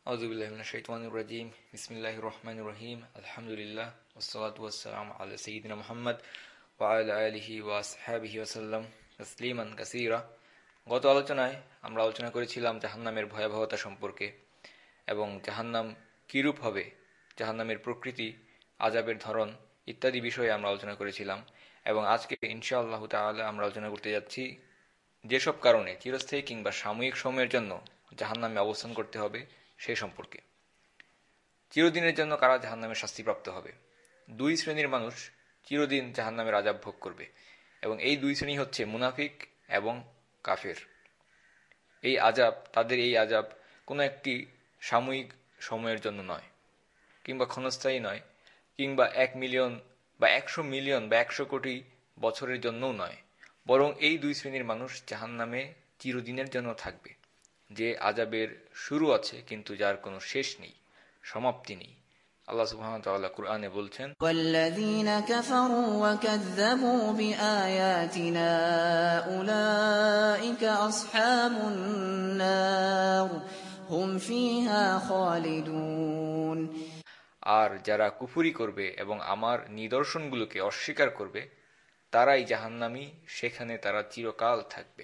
আউযুবিল্লাহি মিনাশ শাইতানির রাজিম বিসমিল্লাহির রহমানির রহিম আলহামদুলিল্লাহ ওয়াসসালাতু ওয়াসসালামু আলা সাইয়্যিদিনা মুহাম্মদ ওয়া আলা আলিহি ওয়া আসহাবিহি ওয়াসাল্লাম তাসলিমান কাসীরা। গত আলোচনায় আমরা আলোচনা করেছিলাম জাহান্নামের ভয়াবহতা সম্পর্কে এবং জাহান্নাম কিরূপ হবে, জাহান্নামের প্রকৃতি, আযাবের ধরন ইত্যাদি বিষয়ে আমরা আলোচনা করেছিলাম। এবং আজকে ইনশাআল্লাহু তাআলা আমরা আলোচনা করতে যাচ্ছি যেসব কারণে চিরস্থায়ী কিংবা সাময়িক সময়ের জন্য জাহান্নামে অবস্থান করতে হবে সেই সম্পর্কে। চিরদিনের জন্য কারা জাহান্নামের শাস্তিপ্রাপ্ত হবে? দুই শ্রেণীর মানুষ চিরদিন জাহান্নামের আযাব ভোগ করবে এবং এই দুই শ্রেণী হচ্ছে মুনাফিক এবং কাফের। তাদের এই আযাব কোনো একটি সাময়িক সময়ের জন্য নয়, কিংবা ক্ষণস্থায়ী নয়, কিংবা 1 মিলিয়ন বা 100 মিলিয়ন বা 100 কোটি বছরের জন্যও নয়, বরং এই দুই শ্রেণীর মানুষ জাহান্নামে চিরদিনের জন্য থাকবে, যে আযাবের শুরু আছে কিন্তু যার কোনো শেষ নেই, সমাপ্তি নেই। আল্লাহ সুবহানাহু ওয়া তাআলা কুরআনে বলছেন, والذين كفروا وكذبوا بآياتنا أولئك أصحاب النار هم فيها خالدون। আর যারা কুফরি করবে এবং আমার নিদর্শনগুলোকে অস্বীকার করবে তারাই জাহান্নামী, সেখানে তারা চিরকাল থাকবে।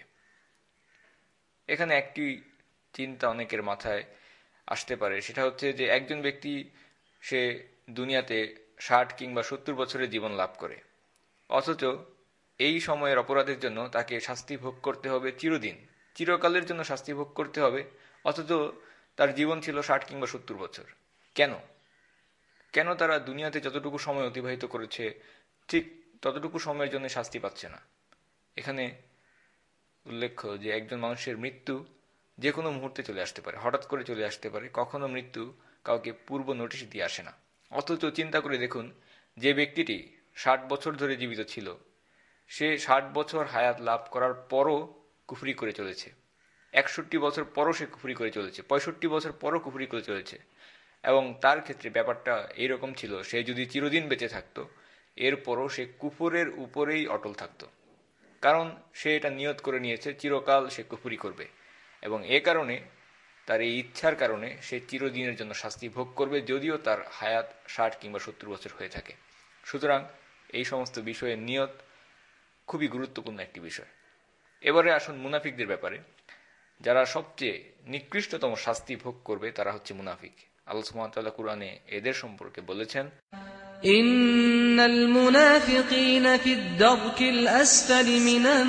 এখানে একটি চিন্তা অনেকের মাথায় আসতে পারে, সেটা হচ্ছে যে একজন ব্যক্তি সে দুনিয়াতে 60 কিংবা 70 বছরের জীবন লাভ করে, অথচ এই সময়ের অপরাধের জন্য তাকে শাস্তি ভোগ করতে হবে চিরদিন, চিরকালের জন্য শাস্তি ভোগ করতে হবে, অথচ তার জীবন ছিল 60 কিংবা 70 বছর। কেন কেন তারা দুনিয়াতে যতটুকু সময় অতিবাহিত করেছে ঠিক ততটুকু সময়ের জন্য শাস্তি পাচ্ছে না? এখানে উল্লেখ্য যে একজন মানুষের মৃত্যু যে কোনো মুহূর্তে চলে আসতে পারে, হঠাৎ করে চলে আসতে পারে, কখনো মৃত্যু কাউকে পূর্ব নোটিশ দিয়ে আসে না। অথচ চিন্তা করে দেখুন, যে ব্যক্তিটি 60 বছর ধরে জীবিত ছিল, সে 60 বছর হায়াত লাভ করার পরও কুফরি করে চলেছে, 61 বছর পরও সে কুফরি করে চলেছে, 65 বছর পরও কুফরি করে চলেছে। এবং তার ক্ষেত্রে ব্যাপারটা এইরকম ছিল, সে যদি চিরদিন বেঁচে থাকতো এরপরও সে কুফরের উপরেই অটল থাকতো, কারণ সে এটা নিয়ত করে নিয়েছে চিরকাল সে কুফরি করবে, এবং এ কারণে তার এই ইচ্ছার কারণে সে চিরদিনের জন্য শাস্তি ভোগ করবে, যদিও তার হায়াত 60 কিংবা 70 বছর হয়ে থাকে। সুতরাং এই সমস্ত বিষয়ে নিয়ত খুবই গুরুত্বপূর্ণ একটি বিষয়। এবারে আসুন মুনাফিকদের ব্যাপারে। যারা সবচেয়ে নিকৃষ্টতম শাস্তি ভোগ করবে তারা হচ্ছে মুনাফিক। আল্লাহ সুবহানাহু ওয়া তাআলা কুরআনে এদের সম্পর্কে বলেছেন, ইন্নাল মুনাফিকিনা ফিদ দারকিল আসফালি মিনান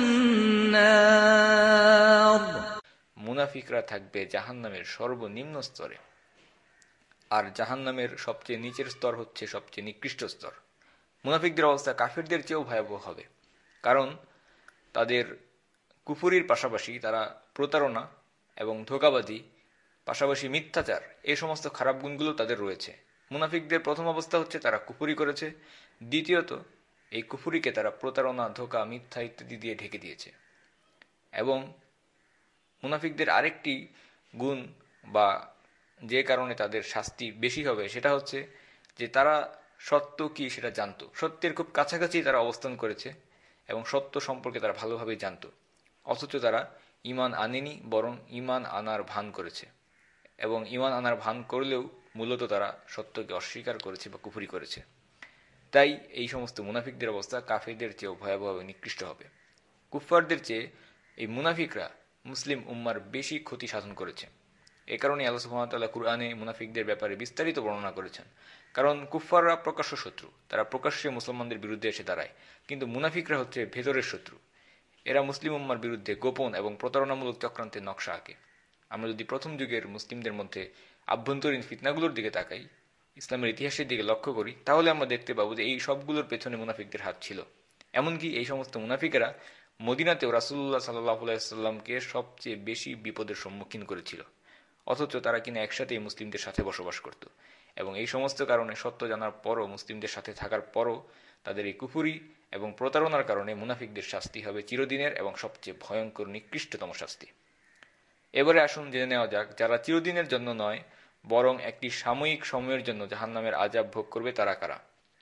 নার। মুনাফিকরা থাকবে জাহান্নামের সর্বনিম্ন স্তরে, আর জাহান্নামের সবচেয়ে নিচের স্তর হচ্ছে সবচেয়ে নিকৃষ্ট স্তর। মুনাফিকদের অবস্থা কাফিরদের চেয়েও ভয়াবহ হবে, কারণ তাদের কুফরির পাশাপাশি তারা প্রতারণা এবং ধোঁকাবাজি, পাশাপাশি মিথ্যাচার, এই সমস্ত খারাপ গুণগুলো তাদের রয়েছে। মুনাফিকদের প্রথম অবস্থা হচ্ছে তারা কুফরি করেছে, দ্বিতীয়ত এই কুফরিকে তারা প্রতারণা, ধোঁকা, মিথ্যা ইত্যাদি দিয়ে ঢেকে দিয়েছে। এবং মুনাফিকদের আরেকটি গুণ বা যে কারণে তাদের শাস্তি বেশি হবে সেটা হচ্ছে যে তারা সত্য কি সেটা জানতো, সত্যের খুব কাছাকাছি তারা অবস্থান করেছে এবং সত্য সম্পর্কে তারা ভালোভাবেই জানতো, অথচ তারা ঈমান আনেনি, বরং ঈমান আনার ভান করেছে, এবং ঈমান আনার ভান করলেও মূলত তারা সত্যকে অস্বীকার করেছে বা কুফরি করেছে। তাই এই সমস্ত মুনাফিকদের অবস্থা কাফিরদের চেয়েও ভয়াবহ নিকৃষ্ট হবে। কুফফারদের চেয়ে এই মুনাফিকরা মুসলিম উম্মার বেশি ক্ষতি সাধন করেছে। এ কারণে আল্লাহ সুবহানাহু ওয়া তাআলা কুরআনে মুনাফিকদের ব্যাপারে বিস্তারিত বর্ণনা করেছেন। কারণ কুফফাররা প্রকাশ্য শত্রু, তারা প্রকাশ্যে মুসলমানদের বিরুদ্ধে এসে দাঁড়ায়, কিন্তু মুনাফিকরা হচ্ছে ভেতরের শত্রু। এরা মুসলিম উম্মার বিরুদ্ধে গোপন এবং প্রতারণামূলক চক্রান্তের নকশা আঁকে। আমরা যদি প্রথম যুগের মুসলিমদের মধ্যে আভ্যন্তরীণ ফিতনাগুলোর দিকে তাকাই, ইসলামের ইতিহাসের দিকে লক্ষ্য করি, তাহলে আমরা দেখতে পাবো যে এই সবগুলোর পেছনে মুনাফিকদের হাত ছিল। এমনকি এই সমস্ত মুনাফিকেরা মদিনাতেও রাসূলুল্লাহ সাল্লাল্লাহু আলাইহি ওয়াসাল্লামকে সবচেয়ে বেশি বিপদের সম্মুখীন করেছিল, অথচ তারা কিনা একসাথেই মুসলিমদের সাথে বসবাস করত। এবং এই সমস্ত কারণে সত্য জানার পরও, মুসলিমদের সাথে থাকার পরও তাদের এই কুফরি এবং প্রতারণার কারণে মুনাফিকদের শাস্তি হবে চিরদিনের এবং সবচেয়ে ভয়ঙ্কর নিকৃষ্টতম শাস্তি। এবারে আসুন জেনে নেওয়া যাক যারা চিরদিনের জন্য নয় বরং একটি সাময়িক সময়ের জন্য জাহান্নামের আযাব ভোগ করবে তারা কারা।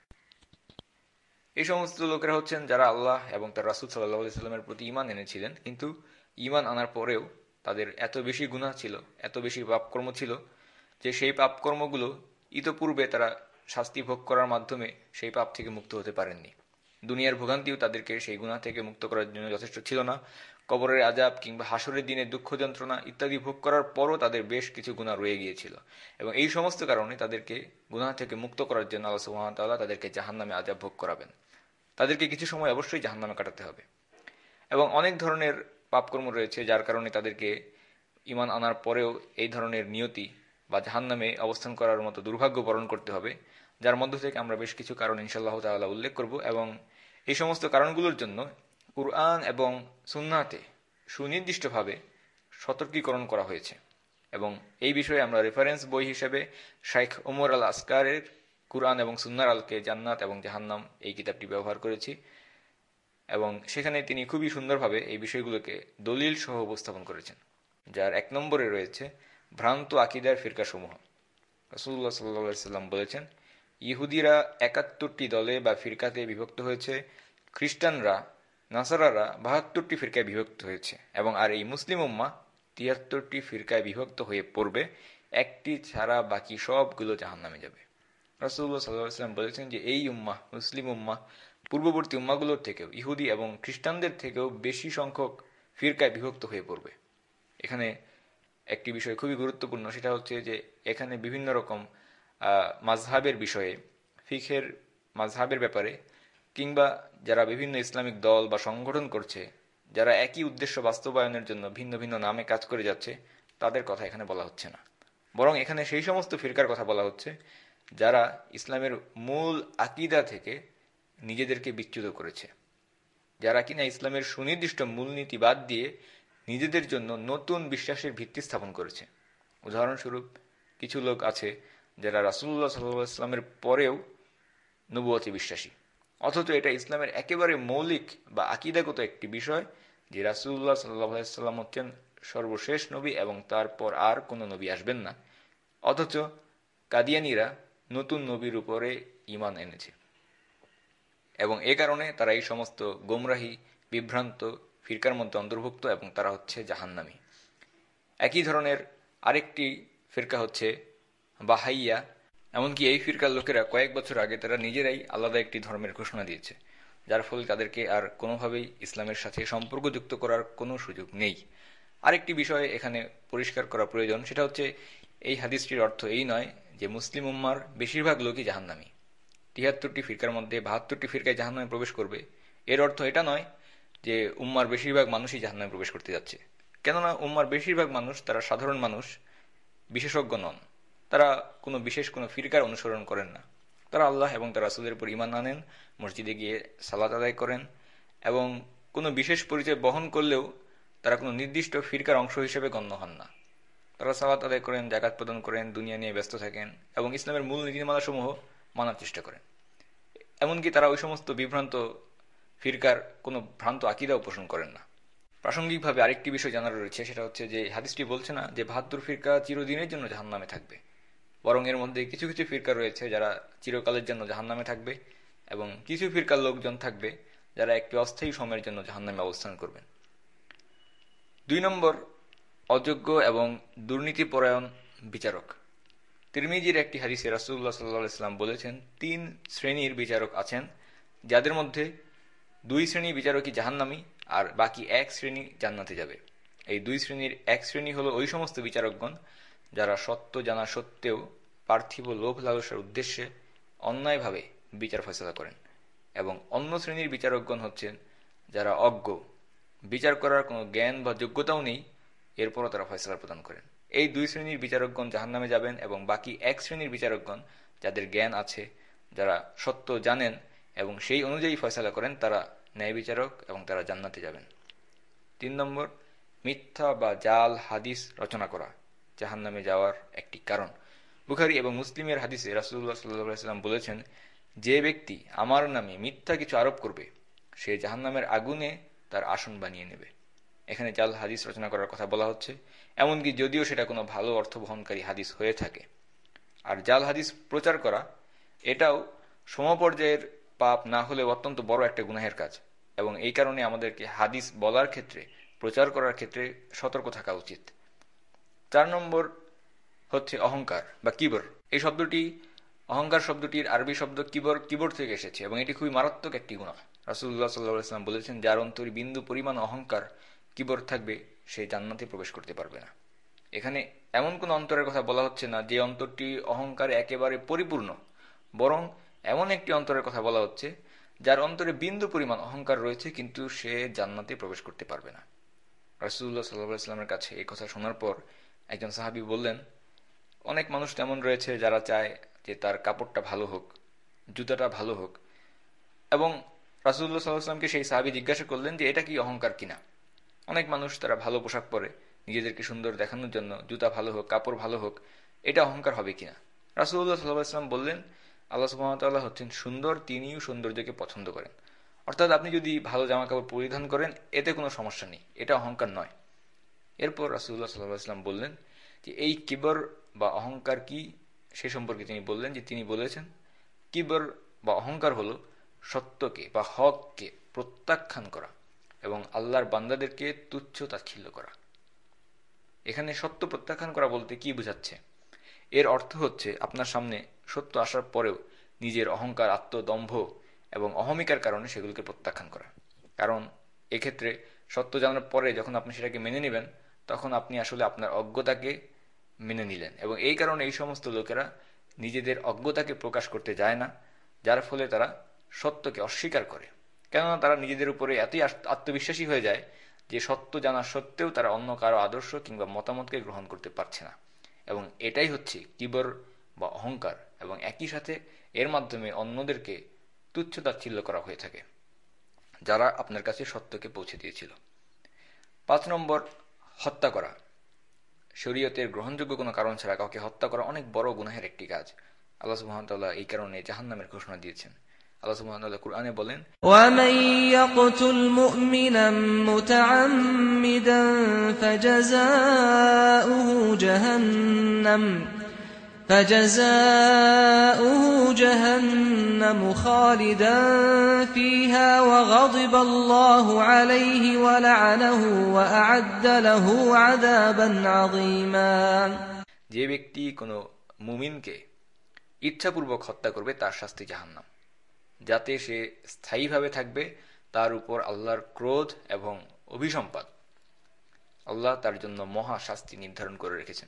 এই সমস্ত লোকেরা হচ্ছেন যারা আল্লাহ এবং তার রাসূল সাল্লাল্লাহু আলাইহি সাল্লামের প্রতি ঈমান এনেছিলেন, কিন্তু ঈমান আনার পরেও তাদের এত বেশি গুনাহ ছিল, এত বেশি পাপকর্ম ছিল, যে সেই পাপকর্মগুলো ইতপূর্বে তারা শাস্তি ভোগ করার মাধ্যমে সেই পাপ থেকে মুক্ত হতে পারেননি। দুনিয়ার ভোগান্তিও তাদেরকে সেই গুনাহ থেকে মুক্ত করার জন্য যথেষ্ট ছিল না। কবরের আযাব কিংবা হাসরের দিনে দুঃখ যন্ত্রণা ইত্যাদি ভোগ করার পরও তাদের বেশ কিছু গুনাহ রয়ে গিয়েছিল, এবং এই সমস্ত কারণে তাদেরকে গুনাহ থেকে মুক্ত করার জন্য আল্লাহ সুবহানাহু ওয়া তাআলা তাদেরকে জাহান্নামে আযাব ভোগ করাবেন। তাদেরকে কিছু সময় অবশ্যই জাহান্নামে কাটাতে হবে। এবং অনেক ধরনের পাপকর্ম রয়েছে যার কারণে তাদেরকে ঈমান আনার পরেও এই ধরনের নিয়তি বা জাহান্নামে অবস্থান করার মতো দুর্ভাগ্য বরণ করতে হবে, যার মধ্য থেকে আমরা বেশ কিছু কারণ ইনশাআল্লাহ তাআলা উল্লেখ করব। এবং এই সমস্ত কারণগুলোর জন্য কুরআন এবং সুন্নাহতে সুনির্দিষ্টভাবে সতর্কীকরণ করা হয়েছে। এবং এই বিষয়ে আমরা রেফারেন্স বই হিসেবে শাইখ ওমর আল আসকারের কুরআন এবং সুন্নাহর আলোকে জান্নাত এবং জাহান্নাম এই কিতাবটি ব্যবহার করেছি, এবং সেখানে তিনি খুবই সুন্দরভাবে এই বিষয়গুলোকে দলিল সহ উপস্থাপন করেছেন। যার 1 নম্বরে রয়েছে ভ্রান্ত আকীদার ফিরকাসমূহ। রাসূলুল্লাহ সাল্লাল্লাহু আলাইহি সাল্লাম বলেছেন, ইহুদিরা 71টি দলে বা ফিরকাতে বিভক্ত হয়েছে, খ্রিস্টানরা নাসারারা 72টি ফিরকায় বিভক্ত হয়েছে, এবং আর এই মুসলিম উম্মাহ 73টি ফিরকায় বিভক্ত হয়ে পড়বে, একটি ছাড়া বাকি সবগুলো জাহান্নামে যাবে। রাসূলুল্লাহ সাল্লাল্লাহু আলাইহি সাল্লাম বলেছেন যে এই উম্মাহ, মুসলিম উম্মাহ, পূর্ববর্তী উম্মাহগুলোর থেকেও, ইহুদি এবং খ্রিস্টানদের থেকেও বেশি সংখ্যক ফিরকায় বিভক্ত হয়ে পড়বে। এখানে একটি বিষয় খুবই গুরুত্বপূর্ণ, সেটা হচ্ছে যে এখানে বিভিন্ন রকম মাযহাবের বিষয়ে, ফিকহের মাযহাবের ব্যাপারে, কিংবা যারা বিভিন্ন ইসলামিক দল বা সংগঠন করছে, যারা একই উদ্দেশ্য বাস্তবায়নের জন্য ভিন্ন ভিন্ন নামে কাজ করে যাচ্ছে, তাদের কথা এখানে বলা হচ্ছে না। বরং এখানে সেই সমস্ত ফিরকার কথা বলা হচ্ছে যারা ইসলামের মূল আকীদা থেকে নিজেদেরকে বিচ্যুত করেছে, যারা কিনা ইসলামের সুনির্দিষ্ট মূলনীতি বাদ দিয়ে নিজেদের জন্য নতুন বিশ্বাসের ভিত্তি স্থাপন করেছে। উদাহরণস্বরূপ, কিছু লোক আছে যারা রাসূলুল্লাহ সাল্লাল্লাহু আলাইহি ওয়াসাল্লামের পরেও নবুয়তে বিশ্বাসী, অথচ এটা ইসলামের একেবারে মৌলিক বা আকীদাগত একটি বিষয় যে রাসূলুল্লাহ সাল্লাল্লাহু আলাইহি ওয়াসাল্লাম হচ্ছেন সর্বশেষ নবী এবং তারপর আর কোনো নবী আসবেন না, অথচ কাদিয়ানীরা নতুন নবীর উপরে ঈমান এনেছে, এবং এ কারণে তারা এই সমস্ত গোমরাহী বিভ্রান্ত ফিরকার মধ্যে অন্তর্ভুক্ত, এবং তারা হচ্ছে জাহান্নামী। একই ধরনের আরেকটি ফিরকা হচ্ছে বাহাইয়া। এমনকি এই ফিরকার লোকেরা কয়েক বছর আগে তারা নিজেরাই আলাদা একটি ধর্মের ঘোষণা দিয়েছে, যার ফলে তাদেরকে আর কোনোভাবেই ইসলামের সাথে সম্পর্কযুক্ত করার কোনো সুযোগ নেই। আরেকটি বিষয় এখানে পরিষ্কার করা প্রয়োজন, সেটা হচ্ছে এই হাদিসটির অর্থ এই নয় যে মুসলিম উম্মার বেশিরভাগ লোকই জাহান্নামী। ৭৩টি ফিরকার মধ্যে ৭২টি ফিরকায় জাহান্নামে প্রবেশ করবে, এর অর্থ এটা নয় যে উম্মার বেশিরভাগ মানুষই জাহান্নামে প্রবেশ করতে যাচ্ছে। কেননা উম্মার বেশিরভাগ মানুষ তারা সাধারণ মানুষ, বিশেষজ্ঞ নন। তারা কোনো বিশেষ কোনো ফিরকার অনুসরণ করেন না। তারা আল্লাহ এবং তার রাসূলের উপর ঈমান আনেন, মসজিদে গিয়ে সালাত আদায় করেন, এবং কোনো বিশেষ পরিচয় বহন করলেও তারা কোনো নির্দিষ্ট ফিরকার অংশ হিসেবে গণ্য হন না। তারা সালাত আদায় করেন, যাকাত প্রদান করেন, দুনিয়া নিয়ে ব্যস্ত থাকেন, এবং ইসলামের মূল নীতিমালাসমূহ মানার চেষ্টা করেন। এমনকি তারা ওই সমস্ত বিভ্রান্ত ফিরকার কোনো ভ্রান্ত আকীদা পোষণ করেন না। প্রাসঙ্গিকভাবে আরেকটি বিষয় জানার রয়েছে, সেটা হচ্ছে যে হাদিসটি বলছে না যে ৭২ ফিরকা চিরদিনের জন্য জাহান্নামে থাকবে, বরং এর মধ্যে কিছু কিছু ফিরকা রয়েছে যারা চিরকালের জন্য জাহান্নামে থাকবে, এবং কিছু ফিরকার লোকজন থাকবে যারা একটি অস্থায়ী সময়ের জন্য জাহান্নামে অবস্থান করবেন। ২ নম্বর, অযোগ্য এবং দুর্নীতিপরায়ণ বিচারক। তিরমিজির একটি হাদিসে রাসূলুল্লাহ সাল্লাল্লাহু আলাইহি ওয়াসাল্লাম বলেছেন, ৩ শ্রেণীর বিচারক আছেন, যাদের মধ্যে ২ শ্রেণী বিচারকই জাহান্নামী আর বাকি ১ শ্রেণী জান্নাতে যাবে। এই ২ শ্রেণীর ১ শ্রেণী হলো ওই সমস্ত বিচারকগণ যারা সত্য জানা সত্ত্বেও পার্থিব লোভ লালসার উদ্দেশ্যে অন্যায়ভাবে বিচার ফয়সালা করেন, এবং অন্য শ্রেণীর বিচারকগণ হচ্ছেন যারা অজ্ঞ, বিচার করার কোনো জ্ঞান বা যোগ্যতাও নেই, এরপরও তারা ফয়সালা প্রদান করেন। এই ২ শ্রেণীর বিচারকগণ জাহান্নামে যাবেন, এবং বাকি ১ শ্রেণীর বিচারকগণ যাদের জ্ঞান আছে, যারা সত্য জানেন এবং সেই অনুযায়ী ফয়সালা করেন, তারা ন্যায় বিচারক এবং তারা জান্নাতে যাবেন। ৩ নম্বর, মিথ্যা বা জাল হাদিস রচনা করা জাহান্নামে যাওয়ার একটি কারণ। বুখারী এবং মুসলিমের হাদিসে রাসূলুল্লাহ সাল্লাল্লাহু আলাইহি ওয়াসাল্লাম বলেছেন, যে ব্যক্তি আমার নামে মিথ্যা কিছু আরোপ করবে, সে জাহান্নামের আগুনে তার আসন বানিয়ে নেবে। এখানে জাল হাদিস রচনা করার কথা বলা হচ্ছে, এমনকি যদিও সেটা কোনো ভালো অর্থ বহনকারী হাদিস হয়ে থাকে। আর জাল হাদিস প্রচার করা এটাও সমপর্যায়ের পাপ না হলেও অত্যন্ত বড় একটা গুনাহের কাজ, এবং এই কারণে আমাদেরকে হাদিস বলার ক্ষেত্রে, প্রচার করার ক্ষেত্রে সতর্ক থাকা উচিত। ৪ নম্বর হচ্ছে অহংকার বা কিবর। এই শব্দটি, অহংকার শব্দটির আরবি শব্দ কিবর, কিবর থেকে এসেছে এবং এটি খুবই মারাত্মক একটি গুনাহ। রাসূলুল্লাহ সাল্লাল্লাহু আলাইহি ওয়াসাল্লাম বলেছেন, যার অন্তরে বিন্দু পরিমাণ অহংকার, কিবর থাকবে, সে জান্নাতে প্রবেশ করতে পারবে না। এখানে এমন কোন অন্তরের কথা বলা হচ্ছে না যে অন্তরটি অহংকারে একেবারে পরিপূর্ণ, বরং এমন একটি অন্তরের কথা বলা হচ্ছে যার অন্তরে বিন্দু পরিমাণ অহংকার রয়েছে, কিন্তু সে জান্নাতে প্রবেশ করতে পারবে না। রাসূলুল্লাহ সাল্লাল্লাহু আলাইহি ওয়াসাল্লামের কাছে এই কথা শোনার পর একজন সাহাবী বললেন, অনেক মানুষ তেমন রয়েছে যারা চায় যে তার কাপড়টা ভালো হোক, জুতাটা ভালো হোক, এবং রাসূলুল্লাহ সাল্লাল্লাহু আলাইহি ওয়াসাল্লামকে সেই সাহাবী জিজ্ঞাসা করলেন যে এটা কি অহংকার কিনা। অনেক মানুষ তারা ভালো পোশাক পরে নিজেদেরকে সুন্দর দেখানোর জন্য, জুতা ভালো হোক, কাপড় ভালো হোক, এটা অহংকার হবে কিনা। রাসূলুল্লাহ সাল্লাল্লাহু আলাইহি ওয়াসাল্লাম বললেন, আল্লাহ সুবহানাহু ওয়া তাআলা হচ্ছেন সুন্দর, তিনিও সৌন্দর্যকে পছন্দ করেন। অর্থাৎ আপনি যদি ভালো জামা কাপড় পরিধান করেন, এতে কোনো সমস্যা নেই, এটা অহংকার নয়। এরপর রাসূলুল্লাহ সাল্লাল্লাহু আলাইহি ওয়াসাল্লাম বললেন যে এই কিবর বা অহংকার কি, সে সম্পর্কে তিনি বললেন যে তিনি বলেছেন, কিবর বা অহংকার হলো সত্যকে বা হককে প্রত্যাখ্যান করা এবং আল্লাহর বান্দাদেরকে তুচ্ছ তাচ্ছিল্য করা। এখানে সত্য প্রত্যাখ্যান করা বলতে কি বোঝাচ্ছে? এর অর্থ হচ্ছে আপনার সামনে সত্য আসার পরেও নিজের অহংকার, আত্মদম্ভ এবং অহমিকার কারণে সেগুলোকে প্রত্যাখ্যান করা। কারণ এক্ষেত্রে সত্য জানার পরে যখন আপনি সেটাকে মেনে নেবেন, তখন আপনি আসলে আপনার অজ্ঞতাকে মেনে নিলেন, এবং এই কারণে এই সমস্ত লোকেরা নিজেদের অজ্ঞতাকে প্রকাশ করতে যায় না, যার ফলে তারা সত্যকে অস্বীকার করে। কেননা তারা নিজেদের উপরে এতই আত্মবিশ্বাসী হয়ে যায় যে সত্য জানা সত্ত্বেও তারা অন্য কারো আদর্শ কিংবা মতামতকে গ্রহণ করতে পারছে না। এবং এটাই হচ্ছে কিবর বা অহংকার, এবং একই সাথে এর মাধ্যমে অন্যদেরকে তুচ্ছ তাচ্ছিল্য করা হয়ে থাকে যারা আপনার কাছে সত্যকে পৌঁছে দিয়েছিল। 5 নম্বর, হত্যা করা। শরীয়তের গ্রহণযোগ্য কোনো কারণ ছাড়া কাউকে হত্যা করা অনেক বড় গুনাহের একটি কাজ। আল্লাহ সুবহানাহু ওয়া তাআলা এই কারণে জাহান্নামের ঘোষণা দিয়েছেন। আল্লাহ সুবহানাহু ওয়া তাআলা কুরআনে বলেন, ومن يقتل مؤمنا متعمدا فجزاؤه جهنم خالدا فيها وغضب الله عليه ولعنه وأعد له عذابا عظيما। যে ব্যক্তি কোনো মুমিনকে ইচ্ছাপূর্বক হত্যা করবে তার শাস্তি জাহান্নাম, যাতে সে স্থায়ীভাবে থাকবে, তার উপর আল্লাহর ক্রোধ এবং অভিসম্পাত। আল্লাহ তার জন্য মহা শাস্তি নির্ধারণ করে রেখেছেন।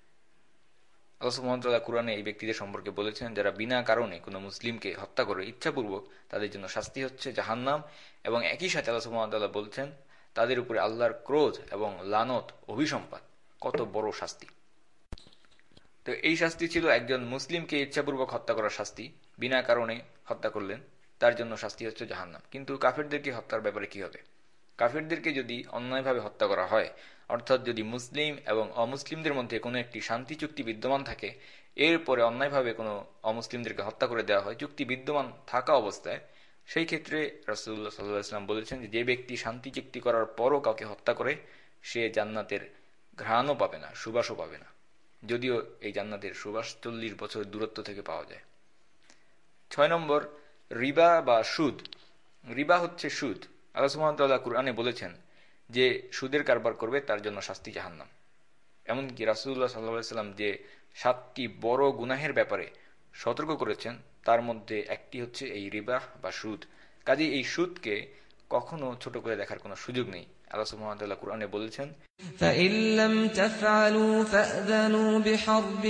আল্লাহ সুবহানাহু ওয়া তাআলা কুরআনে এই ব্যক্তিদের সম্পর্কে বলেছেন, যারা বিনা কারণে কোনো মুসলিমকে হত্যা করে ইচ্ছাপূর্বক, তাদের জন্য শাস্তি হচ্ছে জাহান্নাম। এবং একই সাথে আল্লাহ সুবহানাহু ওয়া তাআলা বলছেন, তাদের উপরে আল্লাহর ক্রোধ এবং লানত, অভিসম্পাত। কত বড় শাস্তি! তো এই শাস্তি ছিল একজন মুসলিমকে ইচ্ছাপূর্বক হত্যা করার শাস্তি, বিনা কারণে হত্যা করলেন, তার জন্য শাস্তি হচ্ছে জাহান্নাম। কিন্তু কাফেরদেরকে হত্যার ব্যাপারে কি হবে? কাফেরদেরকে যদি অন্যায়ভাবে হত্যা করা হয়, অর্থাৎ যদি মুসলিম এবং অমুসলিমদের মধ্যে কোনো একটি শান্তি চুক্তি বিদ্যমান থাকে, এরপরে অন্যায়ভাবে কোনো অমুসলিমদেরকে হত্যা করে দেওয়া হয় চুক্তি বিদ্যমান থাকা অবস্থায়, সেই ক্ষেত্রে রাসূলুল্লাহ সাল্লাল্লাহু আলাইহি ওয়াসাল্লাম বলেছেন যে ব্যক্তি শান্তি চুক্তি করার পরও কাউকে হত্যা করে, সে জান্নাতের ঘ্রাণও পাবে না, সুবাসও পাবে না, যদিও এই জান্নাতের সুবাস 40 বছর দূরত্ব থেকে পাওয়া যায়। 6 নম্বর, রিবা বা সুদ। রিবা হচ্ছে সুদ। আল্লাহ সুবহানাহু ওয়া তাআলা কুরআনে বলেছেন যে সুদের কারবার করবে তার জন্য শাস্তি জাহান্নাম। এমনকি রাসূলুল্লাহ সাল্লাল্লাহু আলাইহি ওয়াসাল্লাম যে 7টি বড় গুনাহের ব্যাপারে সতর্ক করেছেন, তার মধ্যে একটি হচ্ছে এই রিবা বা সুদ। কাজেই এই সুদকে কখনো ছোট করে দেখার কোনো সুযোগ নেই। আল্লাহ সুবহানাহু ওয়া তাআলা কুরআনে বলেছেন, فإن لم تفعلوا فأذنوا بحرب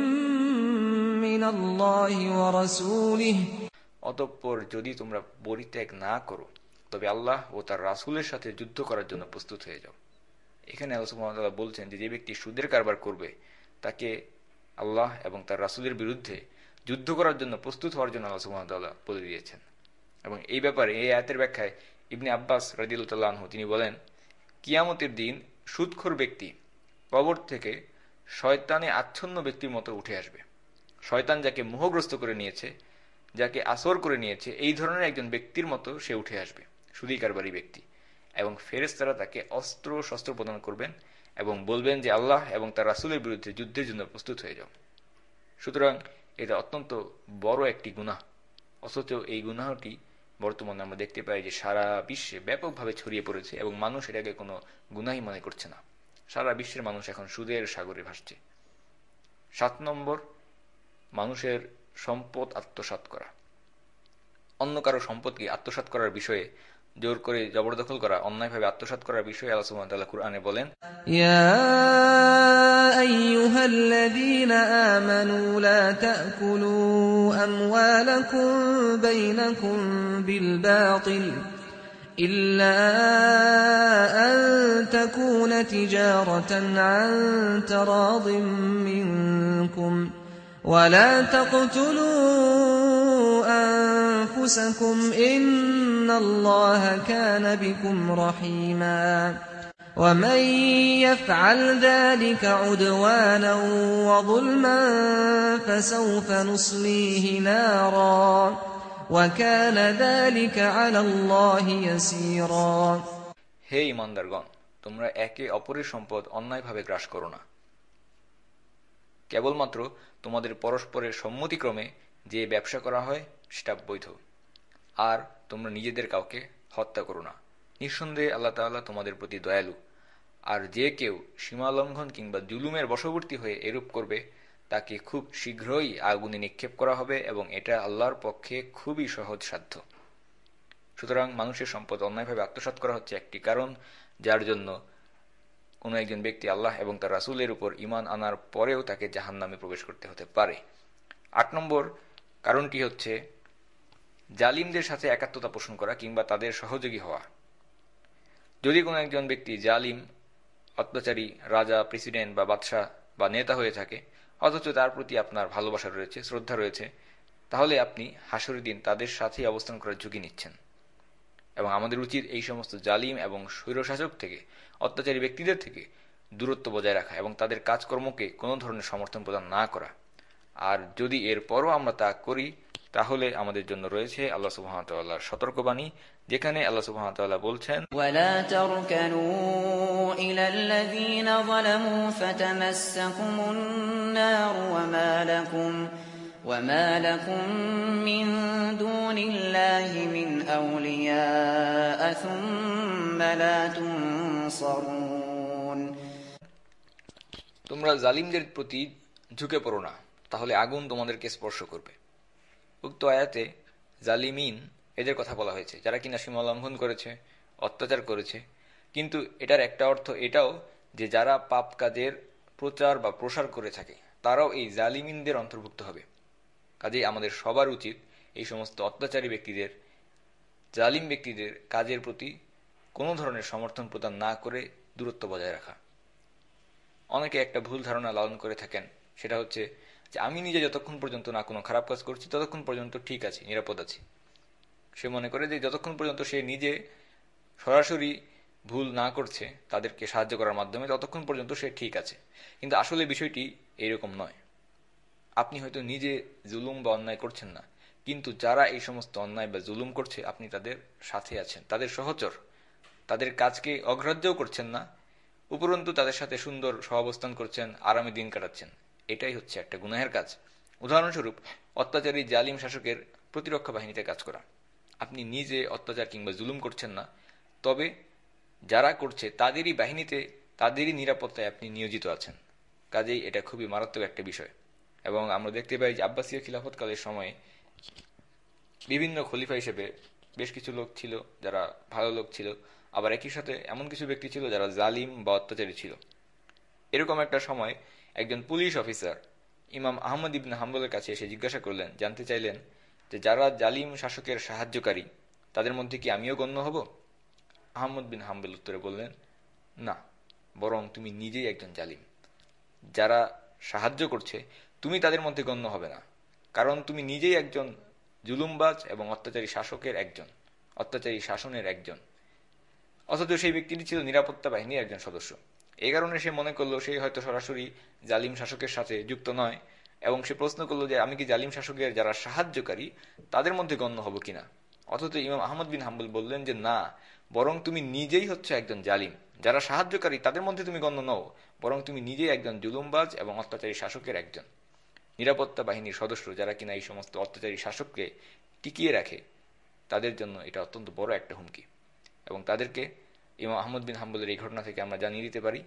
من الله ورسوله। অতঃপর যদি তোমরা পরিত্যাগ না করো, তবে আল্লাহ ও তার রাসূলের সাথে যুদ্ধ করার জন্য প্রস্তুত হয়ে যাও। এখানে আল্লাহ সুবহানাহু ওয়া তাআলা বলছেন যে ব্যক্তি সুদের কারবার করবে, তাকে আল্লাহ এবং তার রাসূলের বিরুদ্ধে যুদ্ধ করার জন্য প্রস্তুত হওয়ার জন্য আল্লাহ সুবহানাহু ওয়া তাআলা বলে দিয়েছেন। এবং এই ব্যাপারে এই আয়াতের ব্যাখ্যায় ইবনে আব্বাস রাদিয়াল্লাহু তাআলা আনহু তিনি বলেন, কিয়ামতের দিন সুদখোর ব্যক্তি কবর থেকে শয়তানে আচ্ছন্ন ব্যক্তির মতো উঠে আসবে। শয়তান যাকে মোহগ্রস্ত করে নিয়েছে, যাকে আসর করে নিয়েছে, এই ধরনের একজন ব্যক্তির মতো সে উঠে আসবে, সুদী কারবারি ব্যক্তি। এবং ফেরেশতারা তাকে অস্ত্র শস্ত্র প্রদান করবেন এবং বলবেন যে আল্লাহ এবং তার রাসূলের বিরুদ্ধে যুদ্ধের জন্য প্রস্তুত হয়ে যাও। সুতরাং এটা অত্যন্ত বড় একটি গুনাহ, অথচ এই গুনাহটি বর্তমানে আমরা দেখতে পাই যে সারা বিশ্বে ব্যাপকভাবে ছড়িয়ে পড়েছে এবং মানুষ এটাকে কোনো গুনাহই মনে করছে না। সারা বিশ্বের মানুষ এখন সুদের সাগরে ভাসছে। 7 নম্বর, মানুষের সম্পদ আত্মসাৎ করা। অন্য কারো সম্পদকে আত্মসাৎ করার বিষয়ে, জোর করে জবরদখল করা, অন্যায়ভাবে আত্মসাৎ করার বিষয়ে আল্লাহ সুবহানাহু ওয়া তাআলা কুরআনে বলেন, يا أيها الذين آمنوا لا تأكلوا أموالكم بينكم بالباطل إلا أن تكون تجارة عن تراض منكم ولا تقتلوا أنفسكم إن الله كان بكم رحيما ومن يفعل ذلك عدوانا وظلما فسوف نصليه نارا وكان ذلك على الله يسيرا হে ঈমানদারগণ, তোমরা একে অপরের সম্পদ অন্যায়ভাবে গ্রাস করো না। কেবলমাত্র তোমাদের পরস্পরের সম্মতিক্রমে যে ব্যবসা করা হয় সেটা বৈধ। আর তোমরা নিজেদের কাউকে হত্যা করো না। নিঃসন্দেহে আল্লাহ তাআলা তোমাদের প্রতি দয়ালু। আর যে কেউ সীমালঙ্ঘন কিংবা জুলুমের বশবর্তী হয়ে এরূপ করবে তাকে খুব শীঘ্রই আগুনে নিক্ষেপ করা হবে এবং এটা আল্লাহর পক্ষে খুবই সহজসাধ্য। সুতরাং মানুষের সম্পদ অন্যায়ভাবে আত্মসাৎ করা হচ্ছে একটি কারণ যার জন্য কোনো একজন ব্যক্তি আল্লাহ এবং তার রাসূলের উপর ঈমান আনার পরেও তাকে জাহান্নামে প্রবেশ করতে হতে পারে। 8 নম্বর কারণটি হচ্ছে জালিমদের সাথে একাত্মতা পোষণ করা কিংবা তাদের সহযোগী হওয়া। যদি কোনো একজন ব্যক্তি জালিম, অত্যাচারী, রাজা, প্রেসিডেন্ট বা বাদশাহ বা নেতা হয়ে থাকে, অথচ তার প্রতি আপনার ভালোবাসা রয়েছে, শ্রদ্ধা রয়েছে, তাহলে আপনি হাসরের দিন তাদের সাথেই অবস্থান করার ঝুঁকি নিচ্ছেন। এবং আমাদের উচিত এই সমস্ত জালিম এবং স্বৈরশাসক থেকে, অত্যাচারী ব্যক্তিদের থেকে দূরত্ব বজায় রাখা এবং তাদের কাজকর্মকে কোনো ধরনের সমর্থন প্রদান না করা। আর যদি এরপরও আমরা তা করি তাহলে আমাদের জন্য রয়েছে আল্লাহ সুবহানাহু ওয়া তাআলার সতর্কবাণী, যেখানে আল্লাহ সুবহানাহু ওয়া তাআলা বলছেন, ولا تركنوا إلى الذين ظلموا فتمسكم النار وما لكم من دون الله من أولياء ثم لا تنصرون। তোমরা জালিমদের প্রতি ঝুঁকে পড়ো না, তাহলে আগুন তোমাদেরকে স্পর্শ করবে। উক্ত আয়াতে জালিমিন এদের কথা বলা হয়েছে যারা কিনা সীমা লঙ্ঘন করেছে, অত্যাচার করেছে। কিন্তু এটার একটা অর্থ এটাও যে যারা পাপ কাজের প্রচার বা প্রসার করে থাকে তারাও এই জালিমিনদের অন্তর্ভুক্ত হবে। কাজেই আমাদের সবার উচিত এই সমস্ত অত্যাচারী ব্যক্তিদের, জালিম ব্যক্তিদের কাজের প্রতি কোনো ধরনের সমর্থন প্রদান না করে দূরত্ব বজায় রাখা। অনেকে একটা ভুল ধারণা লালন করে থাকেন, সেটা হচ্ছে যে আমি নিজে যতক্ষণ পর্যন্ত না কোনো খারাপ কাজ করছি ততক্ষণ পর্যন্ত ঠিক আছি, নিরাপদ আছি। সে মনে করে যে যতক্ষণ পর্যন্ত সে নিজে সরাসরি ভুল না করছে তাদেরকে সাহায্য করার মাধ্যমে ততক্ষণ পর্যন্ত সে ঠিক আছে। কিন্তু আসলে বিষয়টি এইরকম নয়। আপনি হয়তো নিজে জুলুম বা অন্যায় করছেন না, কিন্তু যারা এই সমস্ত অন্যায় বা জুলুম করছে আপনি তাদের সাথে আছেন, তাদের সহচর, তাদের কাজকে অগ্রাহ্যও করছেন না, উপরন্তু তাদের সাথে সুন্দর সহাবস্থান করছেন, আরামে দিন কাটাচ্ছেন। এটাই হচ্ছে একটা গুনাহের কাজ। উদাহরণস্বরূপ, অত্যাচারী জালিম শাসকের প্রতিরক্ষা বাহিনীতে কাজ করা। আপনি নিজে অত্যাচার কিংবা জুলুম করছেন না, তবে যারা করছে তাদেরই বাহিনীতে, তাদেরই নিরাপত্তায় আপনি নিয়োজিত আছেন। কাজেই এটা খুবই মারাত্মক একটা বিষয়। এবং আমরা দেখতে পাই যে আব্বাসীয় খিলাফতকালের সময়ে বিভিন্ন খলিফা হিসেবে বেশ কিছু লোক ছিল যারা ভালো লোক ছিল, আবার একই সাথে এমন কিছু ব্যক্তি ছিল যারা জালিম বা অত্যাচারী ছিল। এরকম একটা সময় একজন পুলিশ অফিসার ইমাম আহমদ ইবনে হাম্বলের কাছে এসে জিজ্ঞাসা করলেন, জানতে চাইলেন যে যারা জালিম শাসকের সাহায্যকারী তাদের মধ্যে কি আমিও গণ্য হব? আহমদ বিন হাম্বল উত্তরে বললেন, না, বরং তুমি নিজেই একজন জালিম। যারা সাহায্য করছে তুমি তাদের মধ্যে গণ্য হবে না, কারণ তুমি নিজেই একজন জুলুমবাজ এবং অত্যাচারী শাসকের একজন, অত্যাচারী শাসনের একজন। অথচ সেই ব্যক্তিটি ছিল নিরাপত্তা বাহিনীর একজন সদস্য। এই কারণে সে মনে করলো সে হয়তো সরাসরি জালিম শাসকের সাথে যুক্ত নয়, এবং সে প্রশ্ন করলো যে আমি কি জালিম শাসকের যারা সাহায্যকারী তাদের মধ্যে গণ্য হব কিনা। অথচ ইমাম আহমদ বিন হাম্বল বললেন যে না, বরং তুমি নিজেই হচ্ছে একজন জালিম। যারা সাহায্যকারী তাদের মধ্যে তুমি গণ্য নও, বরং তুমি নিজেই একজন জুলুমবাজ এবং অত্যাচারী শাসকের একজন। নিরাপত্তা বাহিনীর সদস্য যারা কিনা এই সমস্ত অত্যাচারী শাসককে টিকিয়ে রাখে তাদের জন্য এটা অত্যন্ত বড় একটা হুমকি। এবং তাদেরকে ইমাম আহমদ বিন হাম্বলের এই ঘটনা থেকে আমরা জানিয়ে দিতে পারি